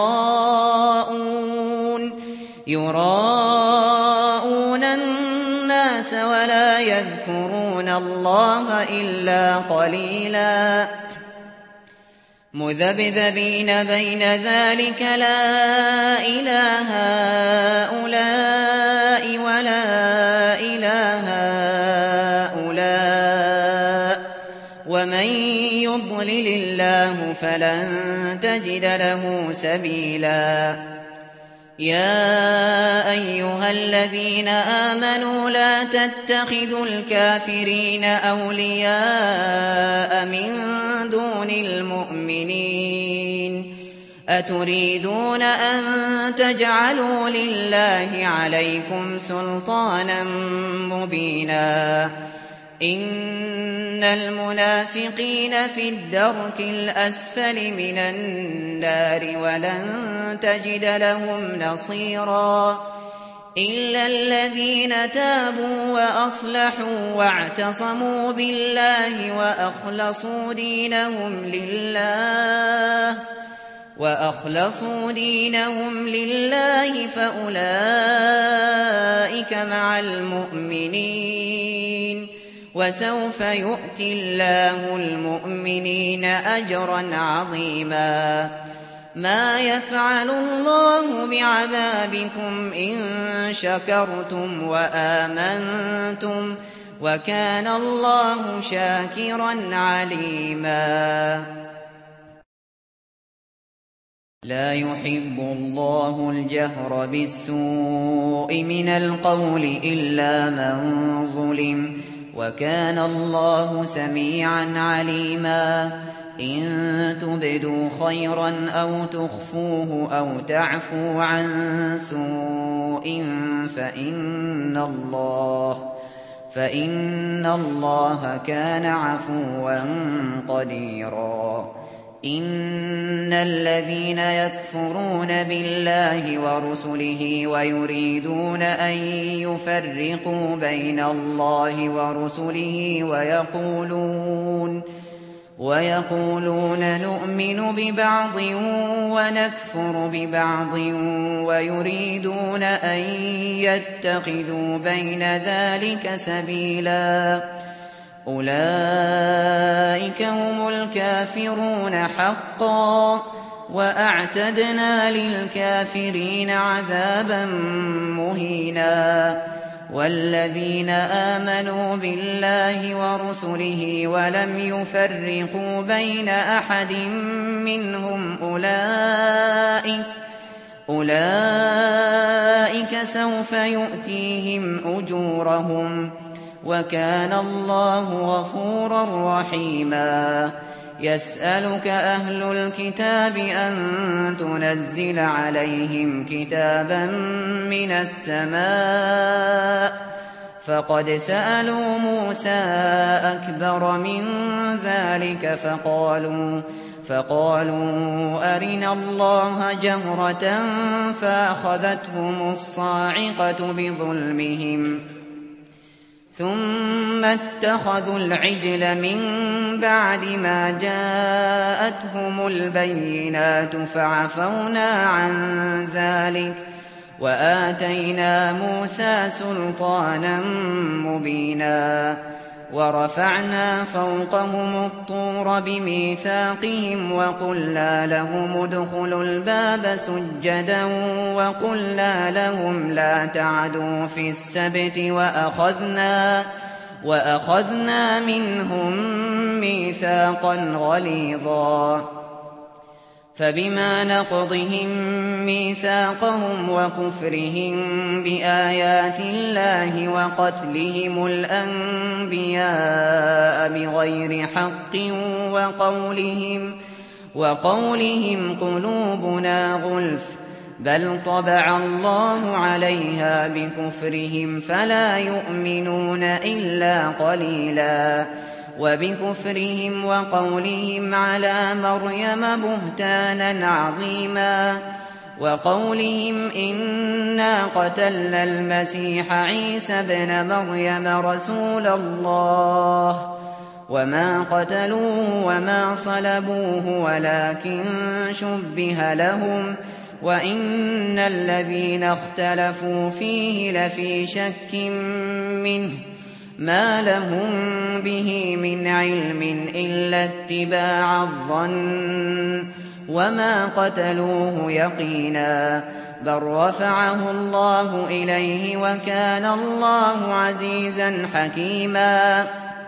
يراءون يراءون الناس ولا يذكرون الله إلا قليلا مذبذبين بين ذلك لا إله هؤلاء ولا إله هؤلاء ومن يضلل الله فلن تجد له سبيلا يا أيها الذين آمنوا لا تتخذوا الكافرين أولياء من دون المؤمنين أتريدون أن تجعلوا لله عليكم سلطانا مبينا إن المنافقين في الدرك الأسفل من النار ولن تجد لهم نصيرا إلا الذين تابوا وأصلحوا واعتصموا بالله وأخلصوا دينهم لله وأخلصوا دينهم لله فأولئك مع المؤمنين وسوف يؤتي الله المؤمنين أجرا عظيما ما يفعل الله بعذابكم إن شكرتم وآمنتم وكان الله شاكرا عليما لا يحب الله الجهر بالسوء من القول إلا من ظلم وكان الله سميعا عليما إن تبدوا خيرا أو تخفوه أو تعفوا عن سوء فإن الله فإن الله كان عفوا قديرا إن الذين يكفرون بالله ورسله ويريدون أن يفرقوا بين الله ورسله ويقولون ويقولون نؤمن ببعض ونكفر ببعض ويريدون أن يتخذوا بين ذلك سبيلا أولئك هم الكافرون حقا وأعتدنا للكافرين عذابا مهينا والذين آمنوا بالله ورسله ولم يفرقوا بين أحد منهم أولئك أولئك سوف يؤتيهم أجورهم وكان الله غفورا رحيما. يسألك أهل الكتاب أن تنزل عليهم كتابا من السماء فقد سألوا موسى أكبر من ذلك فقالوا فقالوا أرنا الله جهرة فأخذتهم الصاعقة بظلمهم ثم اتخذوا العجل من بعد ما جاءتهم البينات فعفونا عن ذلك وآتينا موسى سلطانا مبينا. ورفعنا فوقهم الطور بميثاقهم وقلنا لهم ادخلوا الباب سجدا وقلنا لهم لا تعدوا في السبت وأخذنا, وأخذنا منهم ميثاقا غليظا. فبما نقضهم ميثاقهم وكفرهم بآيات الله وقتلهم الأنبياء بغير حق وقولهم, وقولهم قلوبنا غلف بل طبع الله عليها بكفرهم فلا يؤمنون إلا قليلا. وبكفرهم وقولهم على مريم بهتانا عظيما وقولهم إنا قتلنا المسيح عيسى ابن مريم رسول الله وما قتلوه وما صلبوه ولكن شبه لهم وإن الذين اختلفوا فيه لفي شك منه ما لهم به من علم إلا اتباع الظن وما قتلوه يقينا بل رفعه الله إليه وكان الله عزيزا حكيما.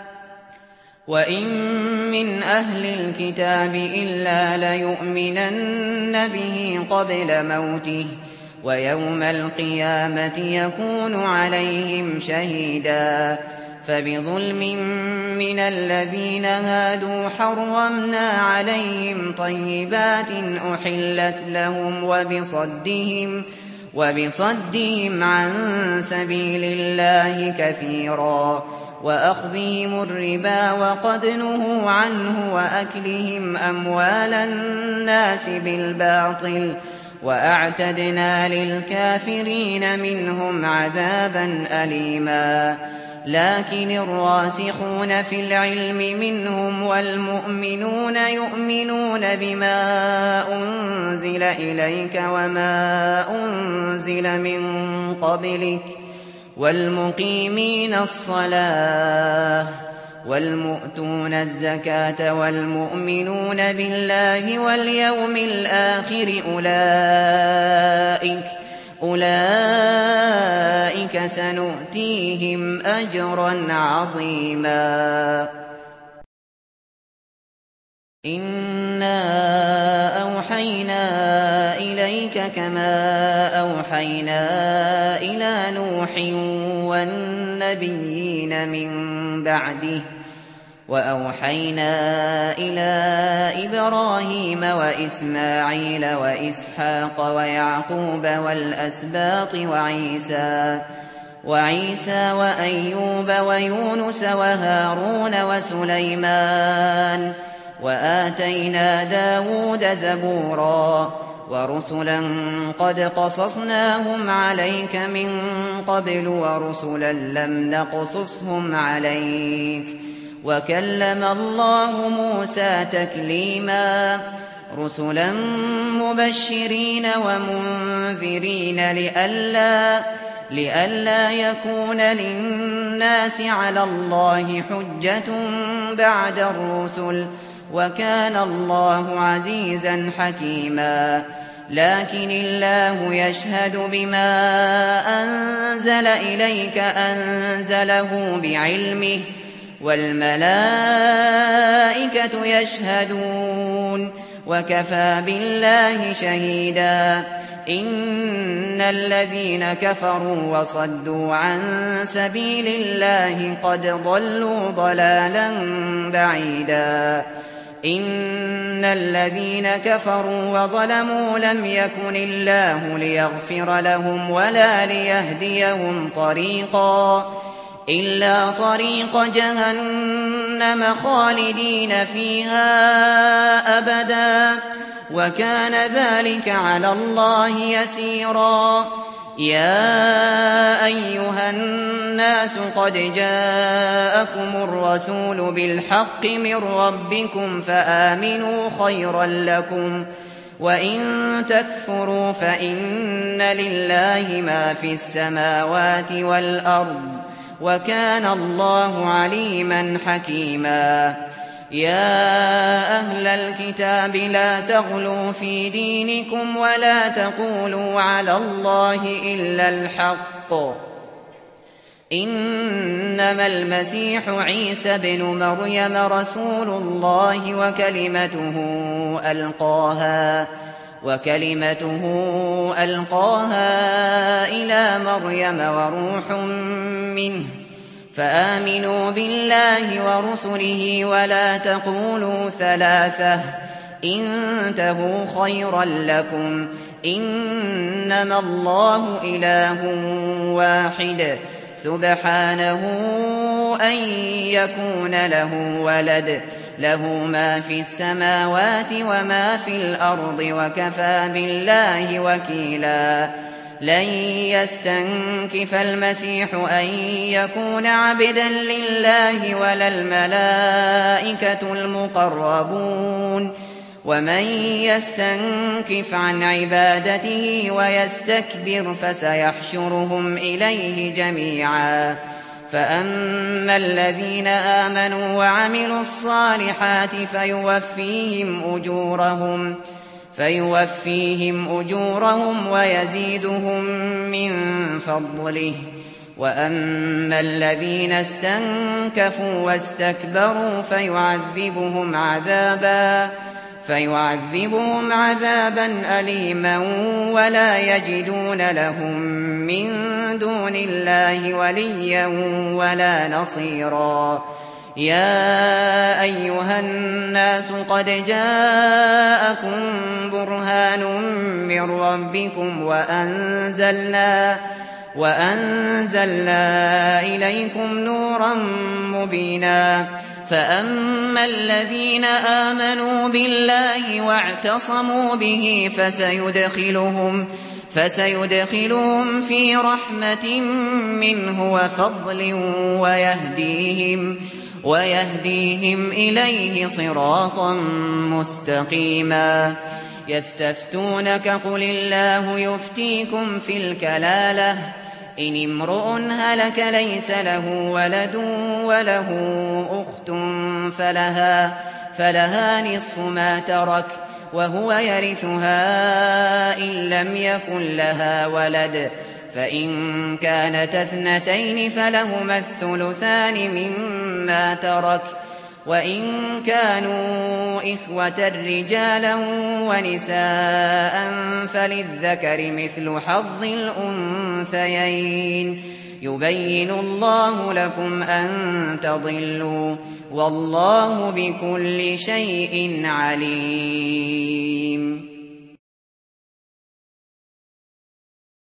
وإن من أهل الكتاب إلا ليؤمنن به قبل موته ويوم القيامة يكون عليهم شهيدا. فبظلم من الذين هادوا حرمنا عليهم طيبات أحلت لهم وبصدهم, وبصدهم عن سبيل الله كثيرا وأخذهم الربا وقد نهوا عنه وأكلهم أموال الناس بالباطل وأعتدنا للكافرين منهم عذابا أليما. لكن الراسخون في العلم منهم والمؤمنون يؤمنون بما أنزل إليك وما أنزل من قبلك والمقيمين الصلاة والمؤتون الزكاة والمؤمنون بالله واليوم الآخر أولئك أولئك سنؤتيهم أجرا عظيما. إنا أوحينا إليك كما أوحينا إلى نوح والنبيين من بعده وأوحينا إلى إبراهيم وإسماعيل وإسحاق ويعقوب والأسباط وعيسى وعيسى وأيوب ويونس وهارون وسليمان وآتينا داود زبورا ورسلا قد قصصناهم عليك من قبل ورسلا لم نقصصهم عليك وكلم الله موسى تكليما. رسلا مبشرين ومنذرين لئلا لئلا يكون للناس على الله حجة بعد الرسل وكان الله عزيزا حكيما. لكن الله يشهد بما أنزل إليك أنزله بعلمه والملائكة يشهدون وكفى بالله شهيدا إن الذين كفروا وصدوا عن سبيل الله قد ضلوا ضلالا بعيدا إن الذين كفروا وظلموا لم يكن الله ليغفر لهم ولا ليهديهم طريقا إلا طريق جهنم خالدين فيها أبدا وكان ذلك على الله يسيرا يا أيها الناس قد جاءكم الرسول بالحق من ربكم فآمنوا خيرا لكم وإن تكفروا فإن لله ما في السماوات والأرض وكان الله عليما حكيما يا أهل الكتاب لا تغلوا في دينكم ولا تقولوا على الله إلا الحق إنما المسيح عيسى بن مريم رسول الله وكلمته ألقاها وكلمته ألقاها إلى مريم وروح منه فآمنوا بالله ورسله ولا تقولوا ثلاثة انتهوا خيرا لكم إنما الله إله واحد سبحانه أن يكون له ولد له ما في السماوات وما في الأرض وكفى بالله وكيلا لن يستنكف المسيح أن يكون عبدا لله ولا الملائكة المقربون ومن يستنكف عن عبادته ويستكبر فسيحشرهم إليه جميعا فأما الذين آمنوا وعملوا الصالحات فيوفيهم أجورهم فيوفيهم أجورهم ويزيدهم من فضله وأما الذين استنكفوا واستكبروا فيعذبهم عذابا فيعذبهم عذابا أليما ولا يجدون لهم من دون الله وليا ولا نصيرا يا أيها الناس قد جاءكم برهان من ربكم وأنزلنا وأنزلنا إليكم نورا مبينا فأما الذين آمنوا بالله واعتصموا به فسيدخلهم فسيدخلهم في رحمة منه وفضل ويهديهم ويهديهم إليه صراطا مستقيما يستفتونك قل الله يفتيكم في الكلالة إن امرؤ هلك ليس له ولد وله أخت فلها, فلها نصف ما ترك وهو يرثها إن لم يكن لها ولد فإن كانت اثنتين فلهما الثلثان مما ترك وإن كانوا إخوة رجالا ونساء فللذكر مثل حظ الأنثيين يبين الله لكم أن تضلوا والله بكل شيء عليم